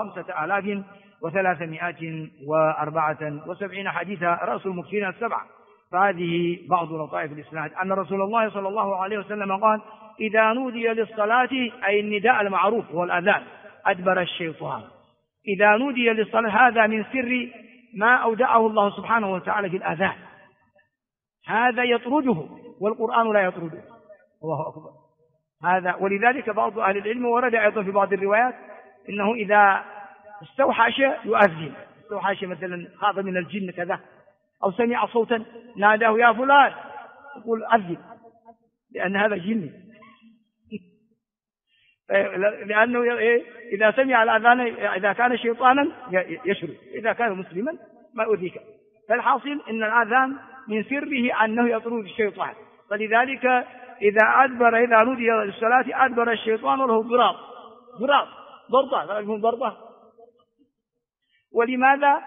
5374 حديثا، رأس المكثرين السبعة. فهذه بعض لطائف الإسناد أن رسول الله صلى الله عليه وسلم قال: إذا نودي للصلاة، أي النداء المعروف هو الأذان، أدبر الشيطان. إذا نودي للصلاة هذا من سر ما أودعه الله سبحانه وتعالى في الأذان، هذا يطرده والقرآن لا يطرده. الله أكبر. هذا ولذلك بعض أهل العلم ورد أيضا في بعض الروايات إنه إذا استوحش يؤذن، استوحش مثلا خاف من الجن كذا أو سمع صوتا ناداه يا فلان يقول أذن، لأن هذا جن لأنه إذا سمع الأذان إذا كان شيطانا يشرد، إذا كان مسلما ما أذيك. فالحاصل إن الأذان من سره أنه يطرد الشيطان، فلذلك إذا نودي للصلاة أدبر الشيطان وله ضربة. ولماذا؟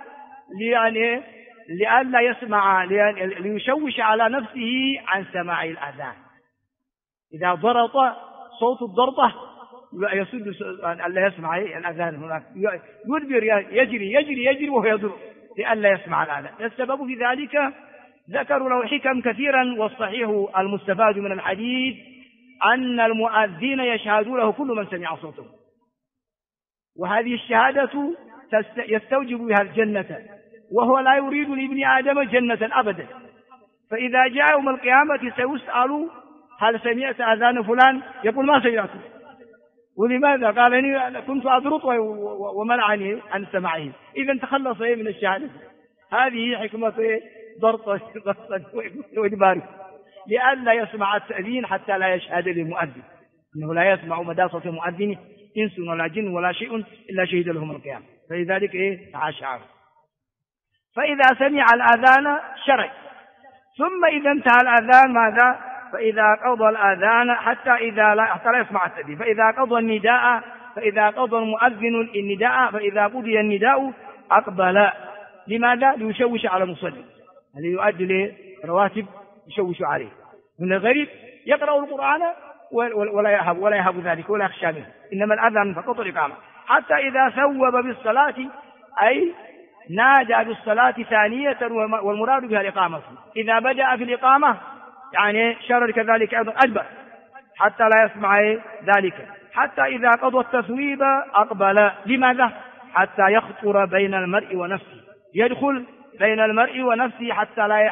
لئلا يسمع، ليشوش على نفسه عن سماع الأذان. إذا ضرط صوت الضربة يصد ألا يسمع الأذان هناك، يدبر يجري وهو يضرب لئلا يسمع الأذان. السبب في ذلك ذكروا له حكم كثيرا، والصحيح المستفاد من الحديث أن المؤذين يشهدون له كل من سمع صوته، وهذه الشهادة يستوجب بها الجنة، وهو لا يريد لابن آدم جنة أبدا. فإذا جاء يوم القيامة سيسأل: هل سمعت أذان فلان؟ يقول: ما سمعته. ولماذا؟ قال: إني كنت أضرط ومنعني عن سماعه. إذا تخلص من الشهادة. هذه حكمة ضرط وإجباره، لئلا يسمع التأذين حتى لا يشهد للمؤذن، إنه لا يسمع مدى صوت المؤذن إنس ولا جن ولا شيء إلا شهد لهم القيامة. فلذلك تعاش عنه. فإذا سمع الأذان شرع، ثم إذا انتهى الأذان ماذا؟ فإذا قضى الأذان حتى لا يسمع التأذين، فإذا قضى النداء، فإذا قضى المؤذن النداء، فإذا قضي النداء أقبل. لماذا؟ ليشوش على المصلي، الذي يؤدي رواتب يشوش عليه. من الغريب يقرأ القرآن ولا يهب ذلك ولا يخشى منه، إنما الأذان فقط الإقامة. حتى إذا ثوب بالصلاة، أي نادى بالصلاة ثانية، والمراد بها الإقامة. إذا بدأ في الإقامة يعني شرر كذلك أيضا أدبر حتى لا يسمع ذلك. حتى إذا قضى التثويب أقبل. لماذا؟ حتى يخطر بين المرء ونفسه، يدخل بين المرء ونفسه حتى لا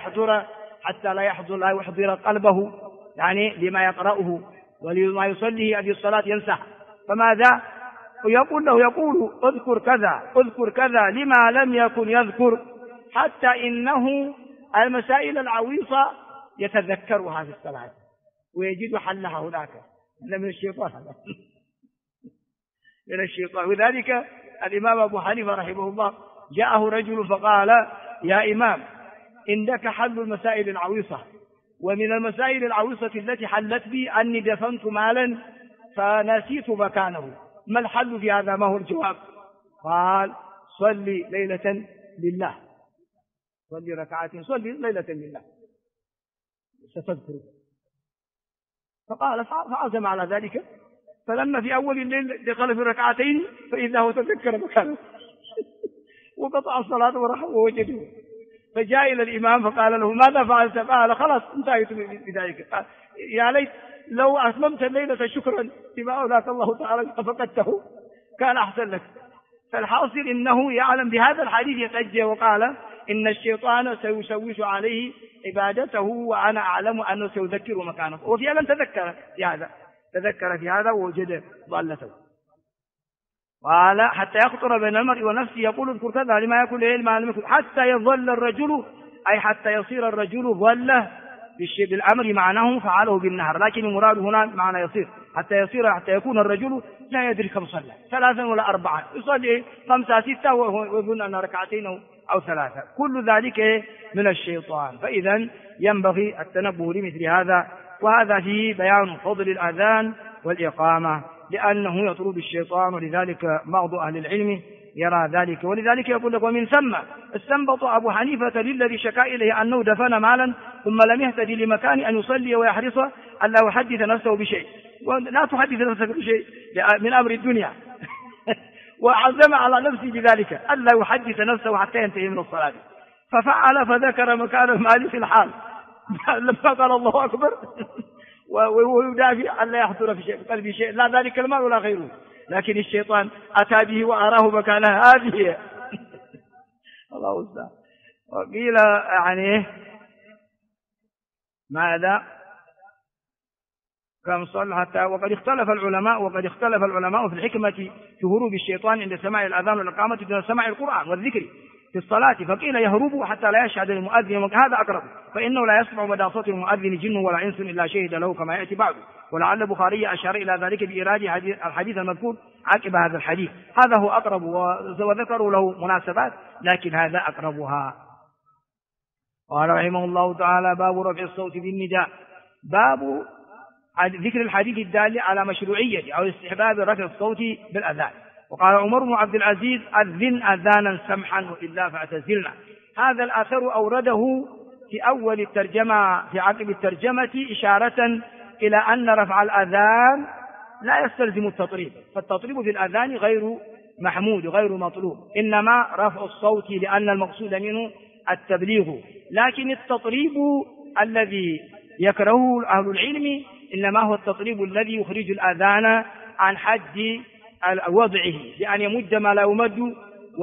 يحضر قلبه، يعني لما يقرأه ولما يصليه هذه الصلاة ينسى. فماذا يقول له؟ يقول: اذكر كذا لما لم يكن يذكر، حتى إنه المسائل العويصة يتذكرها في الصلاة ويجد حلها هناك. من الشيطان وذلك الإمام أبو حنيفة رحمه الله جاءه رجل فقال: يا إمام، عندك حل المسائل العويصة، ومن المسائل العويصة التي حلت بي أني دفنت مالا فنسيت مكانه، ما الحل في هذا؟ ما هو الجواب؟ قال: صلي ليلة لله، صلي ركعتين، صلي ليلة لله ستذكر. فقال فعزم على ذلك، فلما في أول الليل دخل في ركعتين فإذا هو تذكر مكانه وقطع الصلاة وراح ووجده. فجاء إلى الإمام فقال له: ماذا فعلت؟ قال: خلاص انتهيت بذلك. قال: يا ليت لو أتممت الليلة شكرا بما أولاك الله تعالى ففقدته كان أحسن لك. فالحاصل إنه يعلم بهذا الحديث يتأجى، وقال: إن الشيطان سيشوش عليه عبادته وأنا أعلم أنه سيذكر مكانه. وفعلا تذكر في هذا ووجد ضالته. قال: حتى يخطر بين المرء ونفسه، يقول: اذكر كذا لما يكون لما لم يكن، حتى يظل الرجل، أي حتى يصير الرجل ظلة بالأمر معناه فعله بالنهر، لكن المراد هنا معنى يصير، حتى يكون الرجل لا يدري كم صلى، 3 ولا 4، يصلي 5 6 ويظن أن ركعتين أو 3، كل ذلك من الشيطان. فإذا ينبغي التنبه لمثل هذا، وهذا فيه بيان فضل الأذان والإقامة لأنه يطرد الشيطان، ولذلك بعض أهل العلم يرى ذلك، ولذلك يقول لك ومن ثم استنبط أبو حنيفة للذي شكا إليه أنه دفن مالا ثم لم يهتدي لمكان أن يصلي ويحرص ألا يحدث نفسه بشيء، ولا تحدث نفسك بشيء من أمر الدنيا وعزم على نفسه بذلك ألا يحدث نفسه حتى ينتهي من الصلاة، ففعل فذكر مكان المال في الحال لما قال الله أكبر ويدافع ألا يحضر في قلبه شيء، لا ذلك المال ولا غيره، لكن الشيطان أتى به وأراه مكانه هذه الله أستاذ. وقيل يعني ماذا كم صلى حتى وقد اختلف العلماء في الحكمة في هروب الشيطان عند سماع الأذان والإقامة دون سماع القرآن والذكر في الصلاة، فقيل يهرب حتى لا يشهد المؤذن، وهذا أقرب، فإنه لا يسمع مدى صوت المؤذن جن ولا إنس إلا شهد له كما يأتي بعده، ولعل البخاري أشار إلى ذلك بإيراد الحديث المذكور عقب هذا الحديث، هذا هو أقرب، وذكروا له مناسبات لكن هذا أقربها. قال رحمه الله تعالى باب رفع الصوت بالنداء، باب ذكر الحديث الدال على مشروعية أو استحباب رفع الصوت بالأذان. وقال عمر بن عبد العزيز أذن أذانا سمحا وإلا فاعتزلنا، هذا الآثر أورده في أول الترجمة في عقب الترجمة إشارة إلى أن رفع الأذان لا يستلزم التطريب، فالتطريب في الأذان غير محمود غير مطلوب، إنما رفع الصوت لأن المقصود منه التبليغ، لكن التطريب الذي يكرهه أهل العلم إنما هو التطريب الذي يخرج الأذان عن حد وضعه، بأن يمد ما لا يمد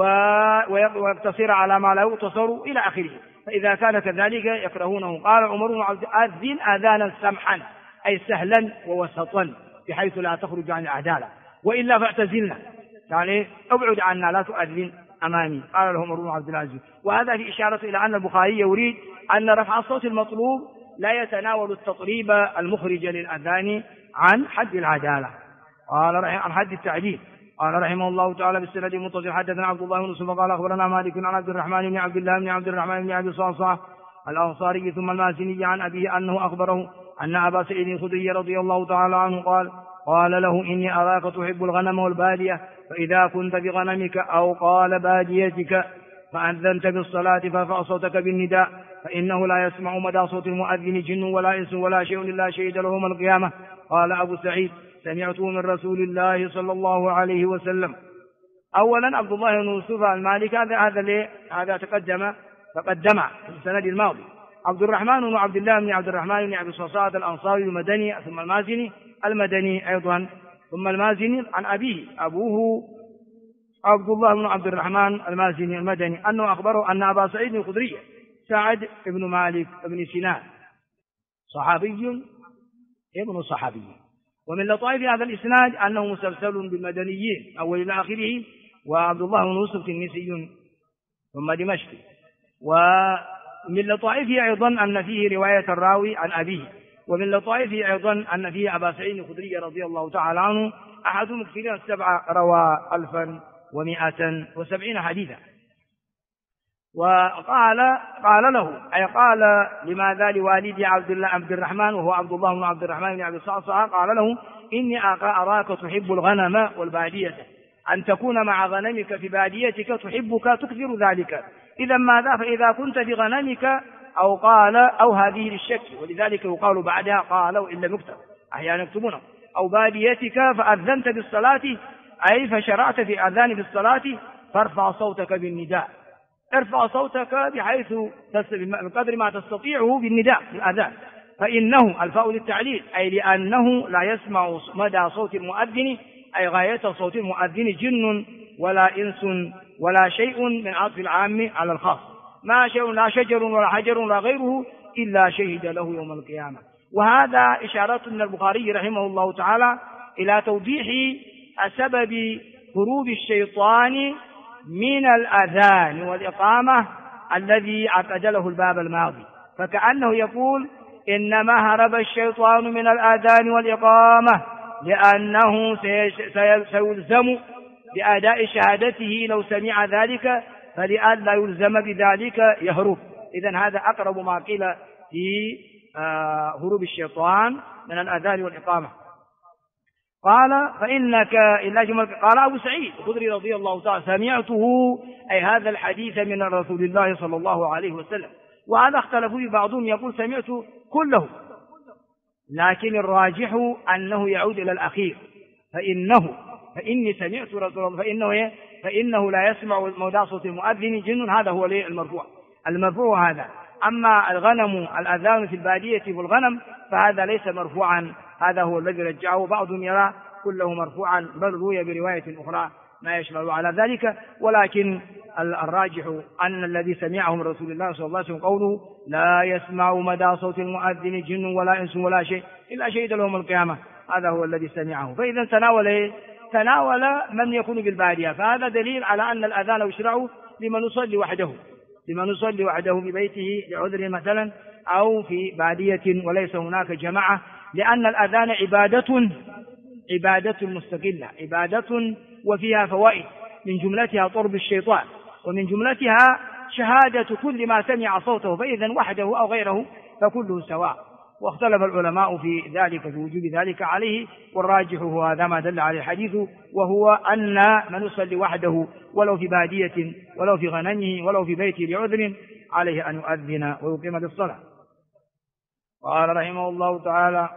ويقتصر على ما لا يقتصر إلى آخره، فإذا كان كذلك يكرهونه. قال عمر بن عبد أذن أذانا سمحا أي سهلا ووسطا بحيث لا تخرج عن العدالة، وإلا فاعتزلنا يعني ابعد عنا لا تؤذن أمامي، قال له عمر بن عبد العزيز. وهذا في إشارة إلى أن البخاري يريد أن رفع الصوت المطلوب لا يتناول التطريب المخرج للأذان عن حد العدالة، قال عن حد التعديل. قال رحمه الله تعالى بالسند المتصل حدثنا عبد الله بن يوسف قال أخبرنا مالك عن عبد الرحمن بن عبد الله بن عبد الرحمن بن أبي صعصع الأنصاري ثم المازني عن أبيه أنه أخبره أن أبا سعيد الخدري رضي الله تعالى عنه قال له إني أراك تحب الغنم والبادية، فإذا كنت بغنمك أو قال باديتك فأذنت بالصلاة فارفع صوتك بالنداء، فإنه لا يسمع مدى صوت المؤذن جن ولا إنس ولا شيء إلا شهد له يوم القيامة. قال أبو سعيد سمعته من رسول الله صلى الله عليه وسلم. أولا عبد الله بن يوسف المالك هذا تقدم في السند الماضي. عبد الرحمن بن عبد الله بن عبد الرحمن بن أبي صعصعة الأنصاري المدني ثم المازني المدني أيضا ثم المازني عن أبيه أبوه عبد الله بن عبد الرحمن المازني المدني أنه أخبره أن أبا سعيد الخدري سعد بن مالك بن سنان صحابي ابن صحابي. ومن لطائف هذا الإسناد أنه مسلسل بالمدنيين أول إلى آخره، وعبد الله بن يوسف تنيسي ثم دمشقي. ومن لطائفه أيضا أن فيه رواية الراوي عن أبيه، ومن لطائفه أيضا أن فيه أبا سعيد الخدري رضي الله تعالى عنه أحد المكثرين السبعة روى 1170 حديثا. وقال له أي قال لماذا لوالدي عبد الرحمن وهو عبد الله بن عبد الرحمن بن أبي صعصعة قال له إني أراك تحب الغنم والبادية، أن تكون مع غنمك في باديتك تحبك تكثر ذلك، إذا ماذا فإذا كنت بغنمك أو قال أو هذه للشك، ولذلك يقال بعدها قال وإن لم يكتب أحيانا يكتبونه أو باديتك فأذنت بالصلاة أي فشرعت في أذان بالصلاة فارفع صوتك بالنداء، ارفع صوتك بحيث بقدر ما تستطيعه بالنداء بالأذان، فإنه الفاء للتعليل أي لأنه لا يسمع مدى صوت المؤذن أي غاية صوت المؤذن جن ولا إنس ولا شيء من عطف العام على الخاص، ما شيء لا شجر ولا حجر ولا غيره إلا شهد له يوم القيامة. وهذا إشارة من البخاري رحمه الله تعالى إلى توضيح سبب هروب الشيطان من الأذان والإقامة الذي عقد له الباب الماضي، فكأنه يقول إنما هرب الشيطان من الآذان والإقامة لأنه سيلزم بأداء شهادته لو سمع ذلك، فلئلا يلزم بذلك يهرب. إذن هذا أقرب ما قيل في هروب الشيطان من الآذان والإقامة. قال فإنك إلا جمل. قال أبو سعيد الخدري رضي الله تعالى سمعته أي هذا الحديث من رسول الله صلى الله عليه وسلم. وهذا اختلفوا في بعضهم يقول سمعت كله، لكن الراجح أنه يعود إلى الأخير، فإني سمعت رسول الله فإنه لا يسمع مودع صوت المؤذن جن. هذا هو المرفوع هذا. أما الغنم الأذان في البادية والغنم فهذا ليس مرفوعا، هذا هو الذي رجعه. بعضهم يرى كله مرفوعا، بل روي برواية أخرى ما يشمل على ذلك، ولكن الراجح أن الذي سمعه من رسول الله صلى الله عليه وسلم قوله لا يسمع مدى صوت المؤذن جن ولا إنس ولا شيء إلا شهد لهم القيامة، هذا هو الذي سمعه. فإذا تناول من يكون بالبادية، فهذا دليل على أن الأذان يشرع لمن يصلي وحده في بيته لعذر مثلا أو في بادية وليس هناك جماعة، لأن الأذان عبادة مستقلة، عبادة وفيها فوائد، من جملتها طرد الشيطان، ومن جملتها شهادة كل ما سمع صوته، فإذا وحده أو غيره فكله سواء. واختلف العلماء في ذلك في وجوب ذلك عليه، والراجح هو هذا ما دل عليه الحديث، وهو أن من يصلي وحده ولو في بادية ولو في غنمه ولو في بيته لعذر عليه أن يؤذن ويقيم للصلاة. قال رحمه الله تعالى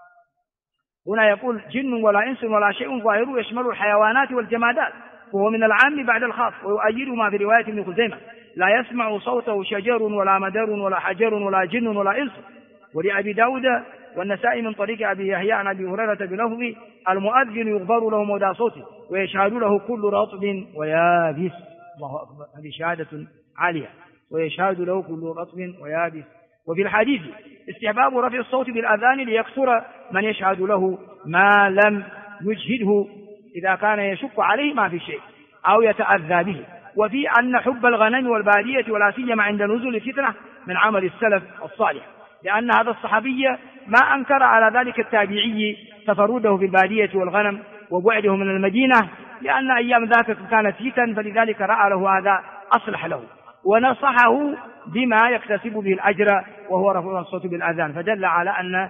هنا يقول جن ولا إنس ولا شيء ظاهره يشمل الحيوانات والجمادات، وهو من العام بعد الخاص، ويؤيد ما في رواية ابن خزيمة لا يسمع صوته شجر ولا مدر ولا حجر ولا جن ولا إنس. ولأبي داود والنسائي من طريق أبي يحيى عن أبي هريرة بلفظ المؤذن يغفر له مودع صوته ويشهد له كل رطب ويابس. الله أكبر، هذه شهادة عالية، ويشهد له كل رطب ويابس. وفي الحديث استحباب رفع الصوت بالأذان ليكثر من يشهد له ما لم يجهده إذا كان يشق عليه ما في شيء أو يتأذى به. وفي أن حب الغنم والبادية ولا سيما عند نزول الفتنة من عمل السلف الصالح، لأن هذا الصحابي ما أنكر على ذلك التابعي تفرده في البادية والغنم وبعده من المدينة، لأن أيام ذاك كانت فتن، فلذلك رأى له هذا أصلح له ونصحه بما يكتسب به الأجر وهو رفع الصوت بالأذان. فدل على أن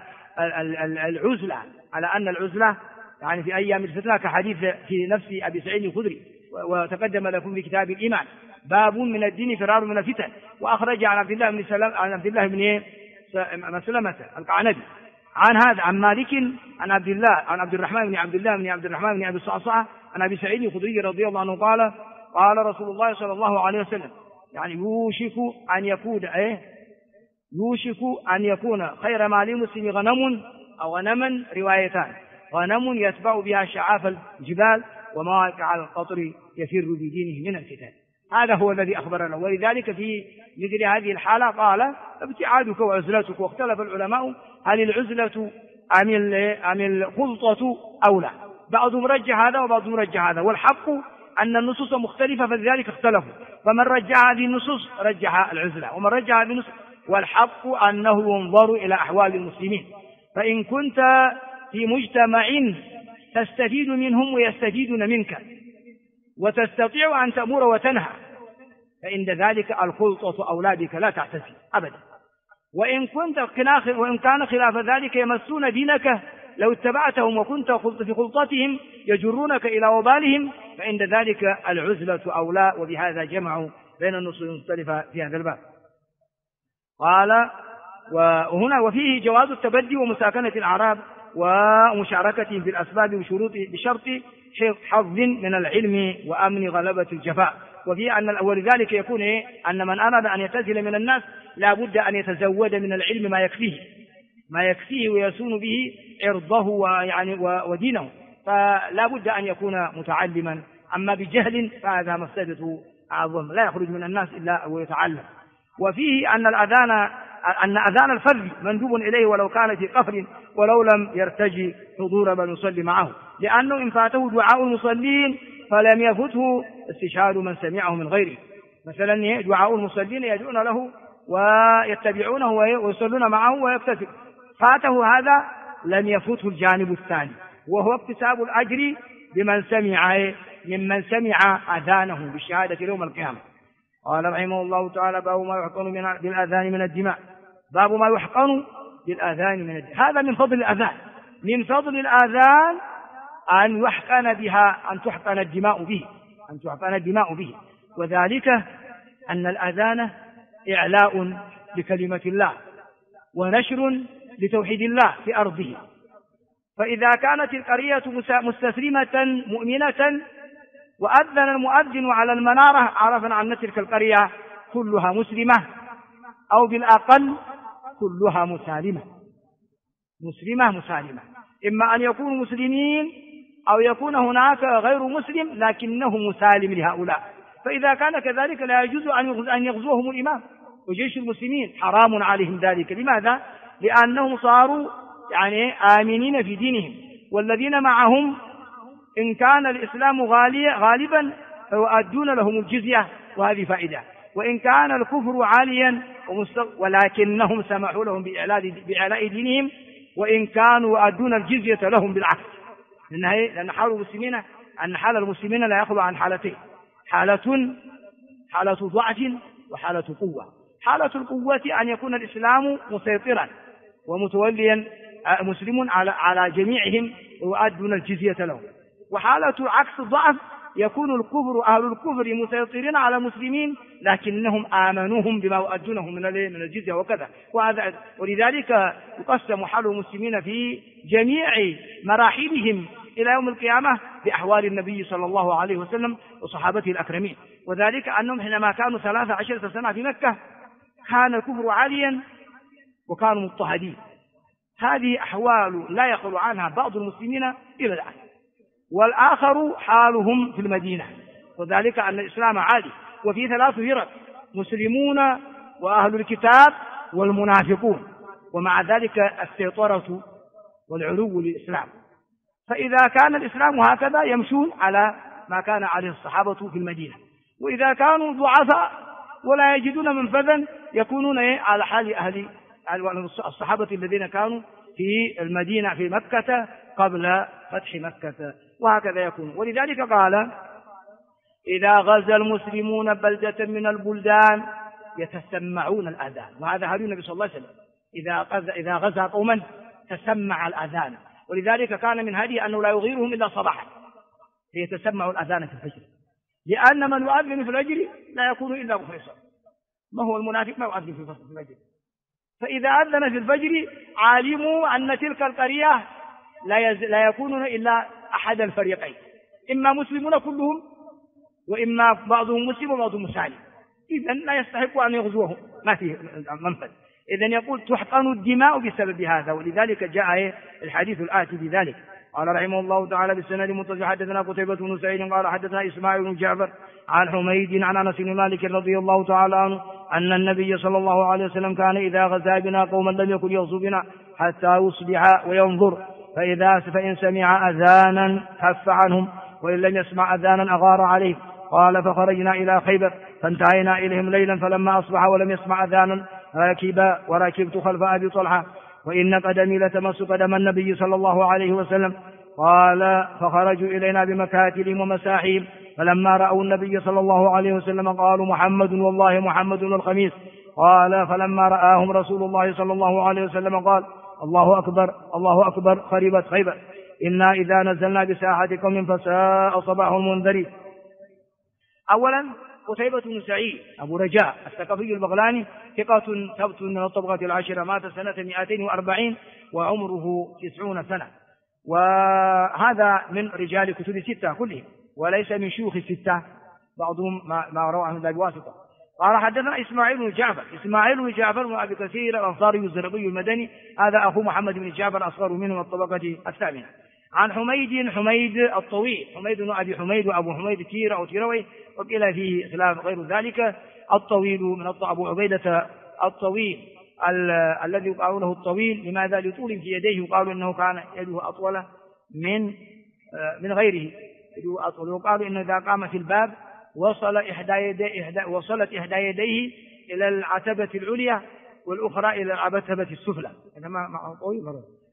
العزلة يعني في أيام الفتنة كحديث في نفس أبي سعيد الخدري، وتقدم لكم في كتاب الإيمان باب من الدين فرار من الفتن، وأخرج عن عبد الله بن مسلمة القعنبي عن مالك عن عبد الرحمن بن أبي الصعصعة عن أبي سعيد الخدري رضي الله عنه قال رسول الله صلى الله عليه وسلم يعني يوشك أن يكون خير ما للمسلم غنم أو غنما روايتان، غنم يتبع بها شعاف الجبال ومواقع القطر يفر بدينه من الفتن. هذا هو الذي أخبرنا. ولذلك في مثل هذه الحالة قال ابتعادك وعزلتك. واختلف العلماء هل العزلة أم الخلطة أولى، بعضهم رجح هذا وبعضهم رجح هذا، والحق أن النصوص مختلفة فلذلك اختلفوا، فمن رجح هذه النصوص رجح العزلة، ومن رجح هذه النصوص، والحق أنه ينظر إلى أحوال المسلمين. فإن كنت في مجتمع تستفيد منهم ويستفيدون منك وتستطيع أن تأمر وتنهى، فإن ذلك الخلطة أولى بك لا تعتسي أبدا. وإن كان خلاف ذلك يمسون دينك لو اتبعتهم وكنت في خلطتهم يجرونك إلى وبالهم، فإن ذلك العزلة أولى. وبهذا جمعوا بين النصوص المختلفة في هذا الباب. قال وهنا وفيه جواز التبدي ومساكنة الأعراب ومشاركتهم في الأسباب بشرط حظ من العلم وأمن غلبة الجفاء. وفي ولذلك يكون أن من أراد أن يعتزل من الناس لا بد أن يتزود من العلم ما يكفيه ويسون به عرضه ودينه، فلا بد أن يكون متعلما. أما بجهل فهذا مفسدته أعظم، لا يخرج من الناس إلا ويتعلم. وفيه أن أذان الفرد مندوب إليه ولو كان في قفر ولو لم يرتجي حضور من يصلي معه، لأنه إن فاته دعاء المصلين فلم يفته استشهاد من سمعه من غيره. مثلا دعاء المصلين يدعون له ويتبعونه ويصلون معه ويكتسب، فاته هذا لم يفوته الجانب الثاني، وهو اكتساب الأجر ممن سمع أذانه بالشهادة يوم القيامة. قال رحمه الله تعالى: باب ما يحقن بالأذان من الدماء. باب ما يحقن بالأذان من الدماء. هذا من فضل الأذان، من فضل الأذان أن يحقن بها، أن تحقن الدماء به، وذلك أن الأذان إعلاء لكلمة الله ونشر لتوحيد الله في أرضه. فإذا كانت القرية مستسلمة مؤمنة وأذن المؤذن على المنارة، عرفنا أن تلك القرية كلها مسلمة، أو بالأقل كلها مسالمة، إما أن يكونوا مسلمين أو يكون هناك غير مسلم لكنه مسالم لهؤلاء. فإذا كان كذلك لا يجوز أن يغزوهم الإمام وجيش المسلمين، حرام عليهم ذلك. لماذا؟ لأنهم صاروا آمنين في دينهم، والذين معهم إن كان الإسلام غالبا فيؤدون لهم الجزية، وهذه فائدة. وإن كان الكفر عاليا ولكنهم سمحوا لهم بإعلاء دينهم، وإن كانوا يؤدون الجزية لهم بالعكس، لأن حال المسلمين لا يخلو عن حالتين: حالة ضعف وحالة قوة. حالة القوة أن يكون الإسلام مسيطرا ومتوليا مسلم على جميعهم ويؤدون الجزية لهم. وحالة عكس الضعف يكون أهل الكفر مسيطرين على المسلمين لكنهم آمنوهم بما يؤدونه من الجزية وكذا. ولذلك يقسم حال المسلمين في جميع مراحلهم إلى يوم القيامة بأحوال النبي صلى الله عليه وسلم وصحابته الأكرمين. وذلك أنهم حينما كانوا 13 سنة في مكة كان الكفر عاليا وكانوا مضطهدين. هذه أحوال لا يخلو عنها بعض المسلمين إلى الآن. والآخر حالهم في المدينة، وذلك أن الإسلام عالي، وفي 3 فرق: مسلمون وأهل الكتاب والمنافقون، ومع ذلك السيطرة والعلو للإسلام. فإذا كان الإسلام هكذا يمشون على ما كان عليه الصحابة في المدينة، وإذا كانوا ضعفاء ولا يجدون منفذا يكونون على حال أهل الصحابة الذين كانوا في المدينة في مكة قبل فتح مكة، وهكذا يكون. ولذلك قال: إذا غزا المسلمون بلدة من البلدان يتسمعون الأذان. وهذا هدي النبي صلى الله عليه وسلم، إذا غزا قوما تسمع الأذان. ولذلك كان من هدي أنه لا يغيرهم إلا صباحا ليتسمعوا الأذان في الفجر، لأن من يؤذن في الفجر لا يكون إلا مخلصا. ما هو المنافق ما يؤذن في الفجر؟ فإذا أذن في الفجر علموا أن تلك القرية لا يكونون إلا أحد الفريقين: إما مسلمون كلهم، وإما بعضهم مسلم وبعضهم مسالم. إذن لا يستحق أن يغزوهم، ما فيه منفذ. إذن يقول تحقن الدماء بسبب هذا. ولذلك جاء الحديث الآتي بذلك. قال رحمه الله تعالى: بالسند المتصل حدثنا قتيبة بن سعيد قال حدثنا إسماعيل بن جعفر عن حميد عن أنس بن مالك رضي الله تعالى عنه أن النبي صلى الله عليه وسلم كان إذا غزا بنا قوما لم يكن يغزو بنا حتى يصبح وينظر، فإن سمع أذانا كف عنهم، وإن لم يسمع أذانا أغار عليه. قال: فخرجنا إلى خيبر فانتهينا إليهم ليلا، فلما أصبح ولم يسمع أذانا وركبت خلف أبي طلحة، وإن قدمي لتمس قدم النبي صلى الله عليه وسلم. قال: فخرجوا إلينا بمكاتلهم ومساحهم، فلما رأوا النبي صلى الله عليه وسلم قالوا: محمد، والله محمد والخميس. قال: فلما رآهم رسول الله صلى الله عليه وسلم قال: الله أكبر الله أكبر، خربت خيبر، إنا إذا نزلنا بساحة قوم فساء صباح المنذرين. أولا قتيبة بن سعيد أبو رجاء الثقفي البغلاني ثقة ثبت من الطبقة العاشرة، مات سنة 240 وعمره 90 سنة، وهذا من رجال كتب 6 كلهم، وليس من شيوخ 6 بعضهم ما روى عنه بواسطة. قال: حدثنا إسماعيل بن جعفر بن أبي كثير الأنصاري الزرقي المدني، هذا أخو محمد بن جعفر أصغر منه من الطبقة 8. عن حميد الطويل، حميد بن أبي حميد وأبو حميد تير أو تيروي، وقيل فيه خلاف غير ذلك. الطويل من أبو عبيدة الطويل الذي يقال له الطويل، لماذا؟ لطول في يديه، يقال إنه كان يده أطول من غيره، يقال إنه إذا قام في الباب وصلت إحدى يديه إلى العتبة العليا والأخرى إلى العتبة السفلى. هذا ما طويل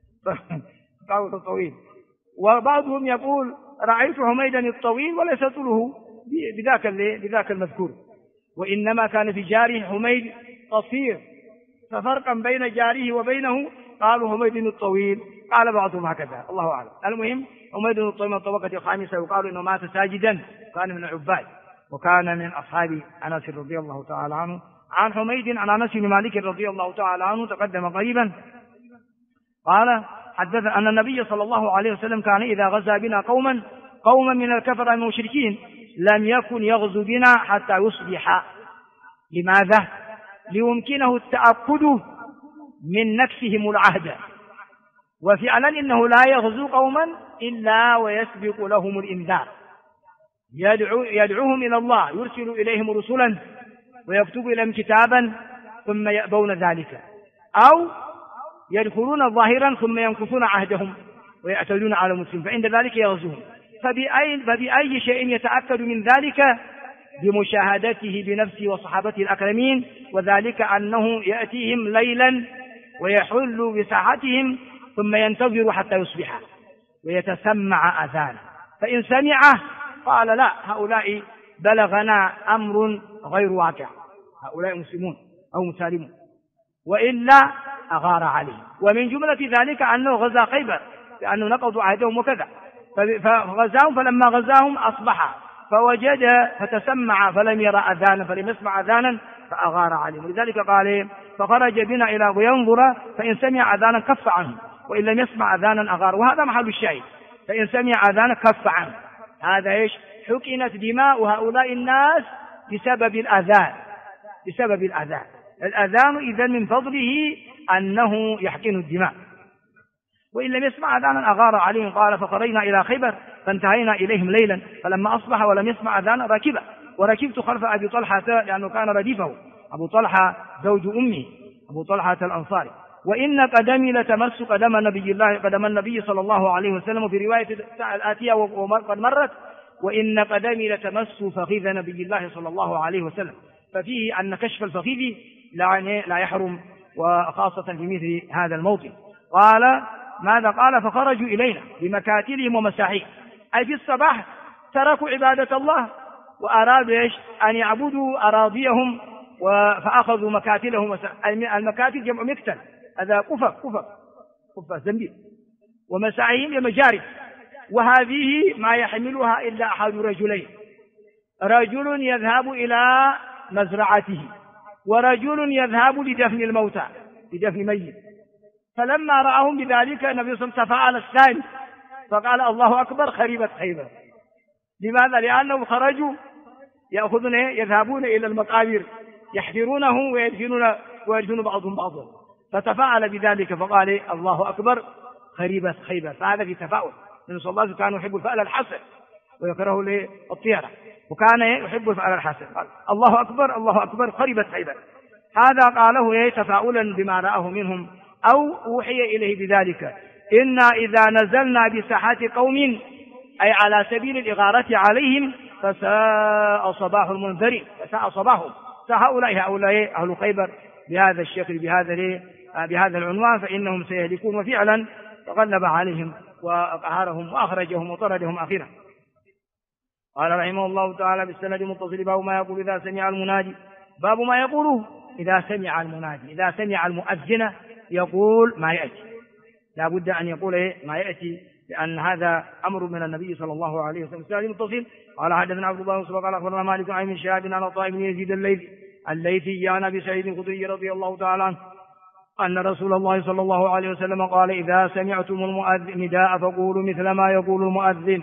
مرة طويل. وبعضهم يقول رأيت حميدا الطويل وليس طوله بذاك المذكور، وإنما كان في جاره حميد قصير، ففرقا بين جاره وبينه قالوا حميد الطويل. قال بعضهم هكذا، الله أعلم. المهم حميد الطويل من الطبقة الخامسة، وقالوا إنه مات ساجدا، كان من العباد وكان من أصحاب أنس رضي الله تعالى عنه. عن حميد عن أنس بن مالك رضي الله تعالى عنه تقدم قريبا قال حدث أن النبي صلى الله عليه وسلم كان إذا غزا بنا قوما من الكفر المشركين لم يكن يغزو بنا حتى يصبح. لماذا؟ ليمكنه التأكد من نفسهم العهد، وفعلا إنه لا يغزو قوما إلا ويسبق لهم الإنذار، يدعوهم إلى الله، يرسل إليهم رسلا ويكتب إليهم كتابا ثم يأبون ذلك، أو يدخلون ظاهرا ثم ينقضون عهدهم ويعتدون على المسلمين، فعند ذلك يغزوهم. فبأي شيء يتأكد من ذلك؟ بمشاهدته بنفسه وصحابته الأكرمين، وذلك أنه يأتيهم ليلا ويحل بساحتهم ثم ينتظر حتى يصبح ويتسمع أذانا، فإن سمعه قال لا، هؤلاء بلغنا أمر غير واقع، هؤلاء مسلمون أو مسالمون، وإلا أغار عليهم. ومن جملة ذلك أنه غزا خيبر لأنه نقضوا عهدهم وكذا، فغزاهم، فلما غزاهم أصبح فوجد فتسمع فلم يرى أذانا، فلم يسمع أذانا فأغار عليهم. لذلك قال فخرج بنا إلى ينظر فإن سمع أذانا كف عنه وإن لم يسمع أذانا أغار. وهذا محل الشاهد، فإن سمع أذانا كف عنه. هذا إيش؟ حقنت دماء هؤلاء الناس بسبب الأذان، بسبب الأذان. الأذان إذن من فضله أنه يحقن الدماء، وإن لم يسمع أذانا أغار عليهم. قال فخرجنا إلى خيبر فانتهينا إليهم ليلا فلما أصبح ولم يسمع أذانا وركبت خلف أبي طلحة لأنه كان رديفه، أبو طلحة زوج أمه، أبو طلحة الأنصاري. وإن قدمي لتمس قدم النبي صلى الله عليه وسلم، في رواية الآتية وقد مرت وإن قدمي لتمس فخذ نبي الله صلى الله عليه وسلم، ففيه أن كشف الفخذ لا يحرم، وخاصة في مثل هذا الموطن. قال ماذا؟ قال فخرجوا إلينا بمكاتلهم ومساحيهم، أي في الصباح تركوا عبادة الله وأرادوا أن يعبدوا أراضيهم فأخذوا مكاتلهم. المكاتل جمع مكتل، هذا كفة زنبيل، ومساحيهم لمجارب، وهذه ما يحملها إلا أحد رجلين، رجل يذهب إلى مزرعته ورجل يذهب لدفن الموتى، لدفن ميت. فلما رأهم بذلك النبي صلى الله عليه وسلم تفاعل الثاني فقال الله أكبر خربت خيبر. لماذا؟ لأنهم خرجوا يذهبون إلى المقابر يحفرونه ويدفنون بعضهم بعضا، فتفاعل بذلك فقال الله أكبر خربت خيبر. فهذا في تفاؤل. النبي صلى الله عليه وسلم كان يحب الفأل الحسن ويكره الطيرة، وكان يحب الفأل الحسن. قال الله أكبر خربت خيبر. هذا قاله تفاؤلا بما رآه منهم أو أوحي إليه بذلك. إنا إذا نزلنا بساحات قوم أي على سبيل الإغارة عليهم فساء صباح المنذرين، فساء صباحهم. هؤلاء أهل خيبر بهذا الشكل بهذا العنوان فإنهم سيهلكون. وفعلا تغلب عليهم وقهرهم وأخرجهم وطردهم أخيرا. قال رحمه الله تعالى بالسند المتصل باب ما يقول إذا سمع المنادي، باب ما يقوله إذا سمع المنادي، إذا سمع المؤذن يقول ما يأتي، لا بد أن يقول ما يأتي، لأن هذا أمر من النبي صلى الله عليه وسلم. السند المتصل قال حدثنا عبد الله بن قال أخبرنا مالك عن شهاب عن عطاء بن يزيد الليثي عن أبي سعيد الخدري رضي الله تعالى عنه أن رسول الله صلى الله عليه وسلم قال إذا سمعتم المؤذن نداء فقولوا مثل ما يقول المؤذن.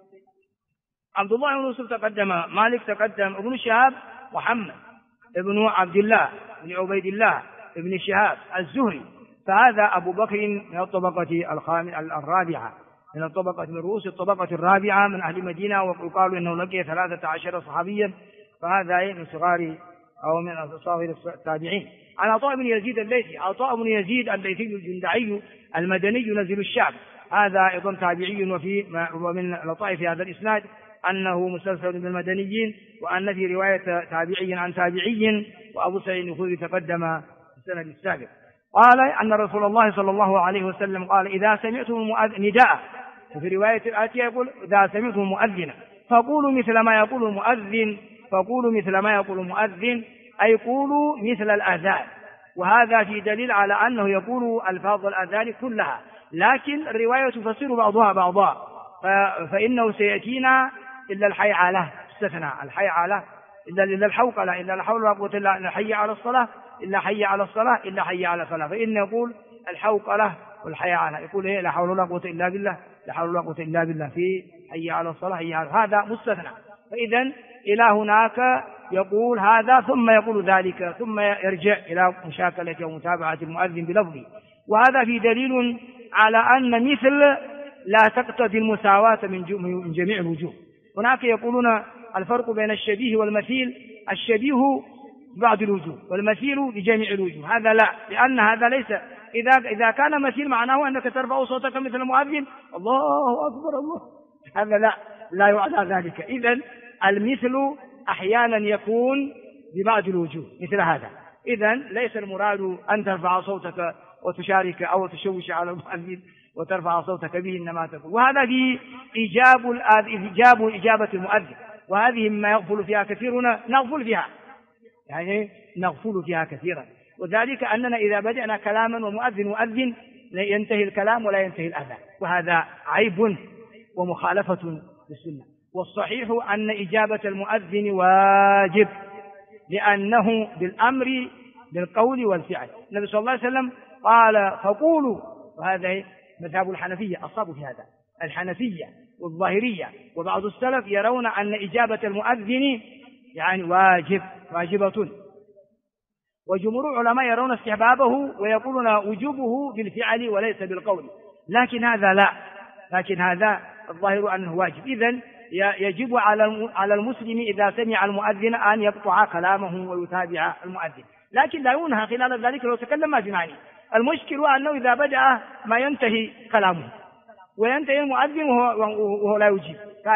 عبد الله بن يوسف تقدم، مالك تقدم، ابن شهاب محمد ابن عبد الله بن عبيد الله ابن شهاب الزهري، فهذا أبو بكر من الطبقة الرابعة، من الطبقة من رؤوس الطبقة الرابعة من أهل المدينة، ويقال إنه لقي 13 صحابيا، فهذا من صغار أو من أصاغر التابعين. عن عطاء بن يزيد الليثي، عطاء بن يزيد الليثي الجندعي المدني نزل الشعب، هذا أيضا تابعي، ومن لطائف هذا الإسناد أنه مسلسل بالمدنيين، وأن في رواية تابعي عن تابعي، وأبو سعيد الخدري تقدم في السند السابق. قال أن رسول الله صلى الله عليه وسلم قال: إذا سمعتم نداء، وفي رواية الآتية يقول: إذا سمعتم مؤذنا فقولوا مثل ما يقول المؤذن، فقولوا مثل ما يقول المؤذن، أي قولوا مثل الآذان. وهذا في دليل على أنه يقول ألفاظ الآذان كلها، لكن الرواية تفسر بعضها بعضا، فإنه سيأتينا إلا الحيعلة، استثنى الحيعلة، إلا الحوقلة، إلا الحول ولا قوة إلا حي على الصلاة، إلا حي على الصلاة، إلا حي على الصلاة. فإن يقول الحوقلة والحيعلة، يقول إيه: لا حول ولا قوة إلا بالله، لا حول ولا قوة إلا بالله، في حي على الصلاة، حي على، هذا مستثنى. فإذا إلى هناك يقول هذا ثم يقول ذلك، ثم يرجع إلى مشاكلة ومتابعة المؤذن بلفظه. وهذا في دليل على أن مثل لا تقتضي المساواة من جميع الوجوه. هناك يقولون الفرق بين الشبيه والمثيل: الشبيه ببعض الوجوه والمثيل بجميع الوجوه. هذا لا، لأن هذا ليس، إذا كان مثيل معناه أنك ترفع صوتك مثل المؤذن: الله أكبر الله، هذا لا يعنى ذلك. إذن المثل أحيانا يكون ببعض الوجوه مثل هذا. إذن ليس المراد أن ترفع صوتك وتشارك أو تشوش على المؤذن وترفع صوتك به، إنما تقول. وهذا في إجابة المؤذن، وهذه مما يغفل فيها كثيرنا، نغفل فيها، يعني نغفل فيها كثيرا. وذلك أننا إذا بدأنا كلاما ومؤذن لا ينتهي الكلام ولا ينتهي الأذان، وهذا عيب ومخالفة للسنة. والصحيح أن إجابة المؤذن واجب، لأنه بالأمر بالقول والفعل. النبي صلى الله عليه وسلم قال: فقولوا، وهذا مذهب الحنفية، أصابوا في هذا الحنفية والظاهرية وبعض السلف يرون أن إجابة المؤذن يعني واجبة، وجمهور العلماء يرون استحبابه ويقولون وجوبه بالفعل وليس بالقول، لكن هذا الظاهر أنه واجب. إذن يجب على المسلم إذا سمع المؤذن أن يقطع كلامه ويتابع المؤذن، لكن لا ينهى خلال ذلك لو تكلم ما في معنى. المشكل أنه إذا بدأ ما ينتهي كلامه وينتهي المؤذن وهو لا يجيب،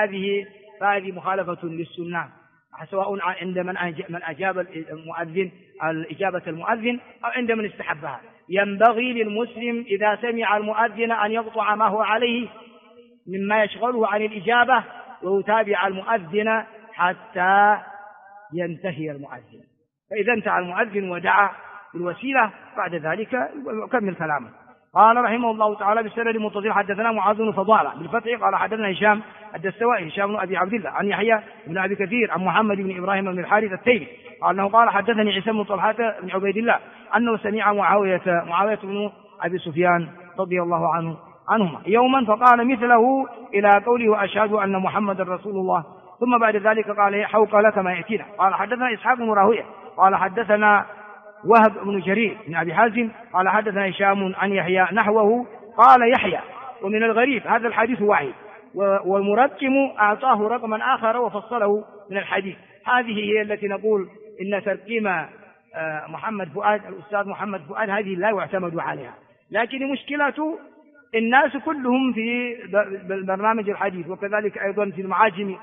فهذه مخالفة للسنة، سواء عند من أجاب المؤذن إجابة المؤذن أو عند من استحبها. ينبغي للمسلم إذا سمع المؤذن أن يقطع ما هو عليه مما يشغله عن الإجابة ويتابع المؤذن حتى ينتهي المؤذن. فإذا انتهى المؤذن ودعا بالوسيلة بعد ذلك يكمل كلامه. قال رحمه الله تعالى: بالسند المتصل حدثنا معاذ بن فضالة بالفتح قال حدثنا هشام الدستوائي هشام بن أبي عبد الله عن يحيى بن أبي كثير عن محمد بن إبراهيم بن الحارث التيمي أنه قال: حدثني عيسى بن طلحة بن عبيد الله أنه سمع معاوية بن أبي سفيان رضي الله عنهما يوما فقال مثله إلى قوله: وأشهد أن محمد رسول الله. ثم بعد ذلك قال: حوقل كما يأتينا. قال: حدثنا إسحاق بن راهويه قال: حدثنا وهب بن جرير بن أبي حازم قال: حدثنا هشام عن يحيى نحوه. قال يحيى: ومن الغريب هذا الحديث واحد، والمرقم أعطاه رقما آخر وفصله من الحديث. هذه هي التي نقول إن ترقيم محمد فؤاد الأستاذ محمد فؤاد هذه لا يعتمد عليها، لكن مشكلة الناس كلهم في برنامج الحديث وكذلك أيضا في المعاجم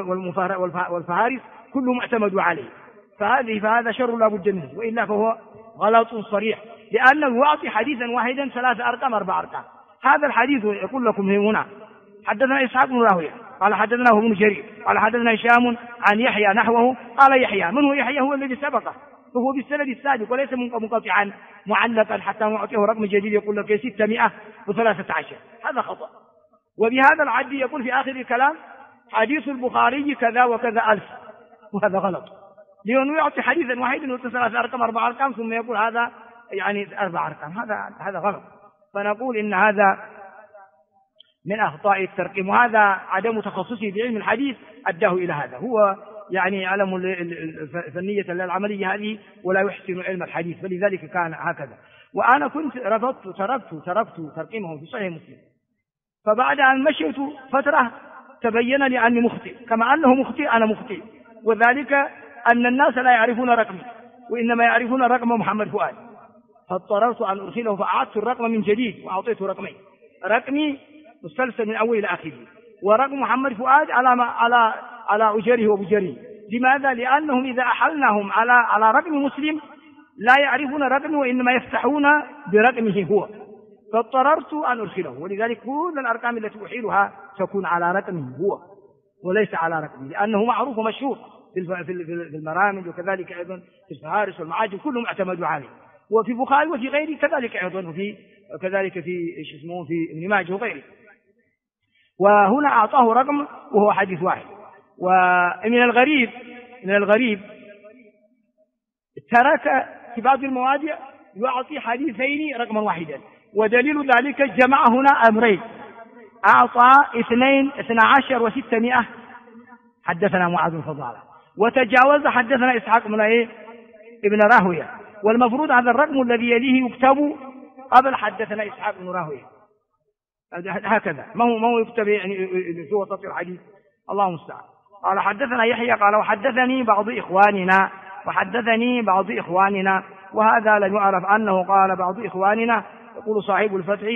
والفهارس كلهم اعتمدوا عليه، فهذا شر لا بد منه، وإلا فهو غلط صريح، لأنه يعطي حديثا واحدا 3 أرقام 4 أرقام. هذا الحديث يقول لكم هنا: حدثنا إسحاق بن راهويه قال: حدثنا ابن جرير قال: حدثنا هشام عن يحيى نحوه. قال يحيى: من هو يحيى؟ هو الذي سبقه، وهو بالسند السابق وليس منقطعا معلقا حتى نعطيه رقم جديد يقول لك 613. هذا خطأ. وبهذا العد يقول في آخر الكلام: حديث البخاري كذا وكذا 1000، وهذا غلط، لأنه يعطي حديثا واحدا 3 أرقام 4 أرقام ثم يقول هذا يعني 4 أرقام، هذا غلط. فنقول إن هذا من أخطاء الترقيم، وهذا عدم تخصصه بعلم الحديث أداه إلى هذا. هو يعني يعلم الفنية العملية هذه ولا يحسن علم الحديث، فلذلك كان هكذا. وأنا كنت تركت ترقيمه في صحيح مسلم، فبعد أن مشيت فترة تبين لي أني مخطئ، كما أنه مخطئ أنا مخطئ، وذلك أن الناس لا يعرفون رقمي وإنما يعرفون رقم محمد فؤاد، فاضطررت أن أرسله فأعدت الرقم من جديد وأعطيته رقمي مسلسل من أول إلى آخره، ورقم محمد فؤاد على أجره وبجره. لماذا؟ لأنهم إذا أحلناهم على رقم مسلم لا يعرفون رقمه وإنما يفتحون برقمه هو، فاضطررت أن أرسله، ولذلك كل الأرقام التي أحيلها تكون على رقمه هو وليس على رقمه، لأنه معروف ومشهور في المرامج، وكذلك أيضا في الفهارس والمعاجم كلهم اعتمدوا عليه، وفي البخاري وفي غيره كذلك أيضا، وكذلك في ابن ماجه وغيره. وهنا أعطاه رقم وهو حديث واحد. ومن الغريب ترك في بعض المواضع يعطي حديثين رقما واحدا، ودليل ذلك جمع هنا أمرين، أعطى 12 و600 حدثنا معاذ بن فضالة، وتجاوز حدثنا إسحاق بن ابن راهويه، والمفروض هذا الرقم الذي يليه يكتب قبل حدثنا إسحاق بن راهويه، هكذا ما هو يكتب يعني في وسط الحديث، الله المستعان. قال حدثنا يحيى قال وحدثني بعض إخواننا، وهذا لم يعرف أنه قال بعض إخواننا، يقول صاحب الفتح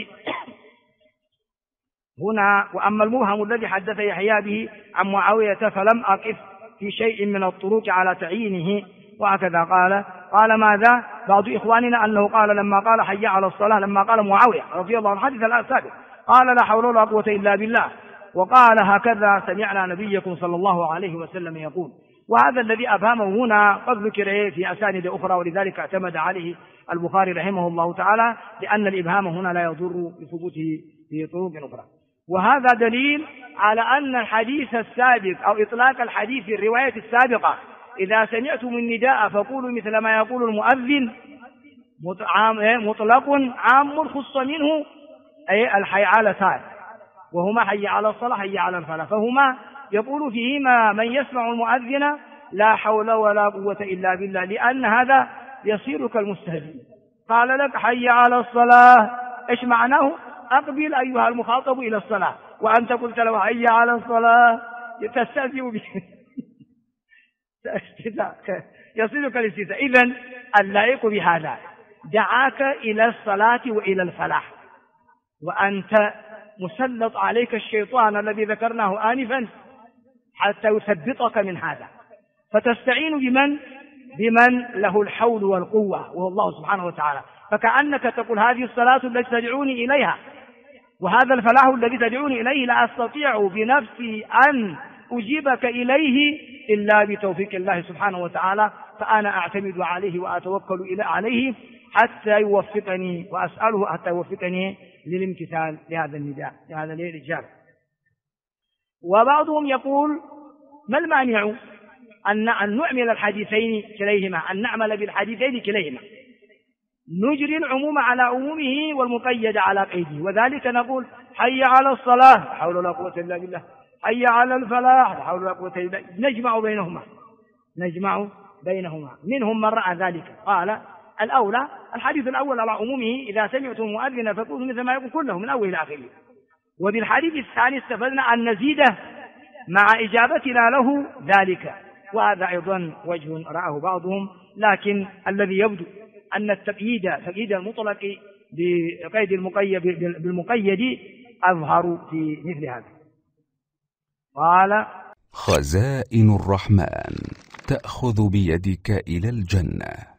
هنا. وأما الموهم الذي حدث يحيى به عن معاوية فلم أقف في شيء من الطرق على تعيينه، وهكذا قال ماذا بعض إخواننا أنه قال لما قال حي على الصلاة، لما قال معاوية رضي الله عنه حدث السابق قال لا حول ولا قوة إلا بالله، وقال هكذا سمعنا نبيكم صلى الله عليه وسلم يقول. وهذا الذي أبهمه هنا قد ذكر في أسانيد أخرى، ولذلك اعتمد عليه البخاري رحمه الله تعالى، لأن الإبهام هنا لا يضر بثبوته في طرق أخرى. وهذا دليل على أن الحديث السابق أو إطلاق الحديث في الرواية السابقة إذا سمعتم النداء فقولوا مثل ما يقول المؤذن مطلق عام خص منه أي الحي على سائر، وهما حي على الصلاة حي على الفلاح، فهما يقول فيهما من يسمع المؤذن لا حول ولا قوة إلا بالله، لأن هذا يصير كالمستهزئ. قال لك حي على الصلاة، إيش معناه؟ أقبل أيها المخاطب إلى الصلاة، وأنت قلت له حي على الصلاة تستهزئ به يصير كالاستهزاء. إذن اللائق بهذا دعاك إلى الصلاة وإلى الفلاح، وأنت مسلط عليك الشيطان الذي ذكرناه آنفا حتى يثبطك من هذا، فتستعين بمن له الحول والقوة وهو الله سبحانه وتعالى، فكأنك تقول هذه الصلاة التي تدعوني إليها وهذا الفلاح الذي تدعوني إليه لا أستطيع بنفسي أن أجيبك إليه إلا بتوفيق الله سبحانه وتعالى، فأنا أعتمد عليه وأتوكل عليه حتى يوفقني، وأسأله حتى يوفقني للامتثال لهذا النداء لهذا الرجال. وبعضهم يقول ما المانع أن نعمل الحديثين كليهما، أن نعمل بالحديثين كليهما، نجري العموم على عمومه والمقيد على قيده، وذلك نقول حي على الصلاة لا حول ولا قوة إلا بالله، حي على الفلاح لا حول ولا قوة إلا بالله، نجمع بينهما. منهم من رأى ذلك قال الأولى الحديث الأول على عمومه، إذا سمعتم مؤذنا فقولوا مثل ما يقول كله من أول إلى آخره. وبالحديث الثاني استفدنا أن نزيده مع إجابتنا له ذلك، وهذا أيضا وجه رآه بعضهم، لكن الذي يبدو أن تقييد المطلق بقيد بالمقيد أظهر في مثل هذا. قال خزائن الرحمن تأخذ بيدك إلى الجنة.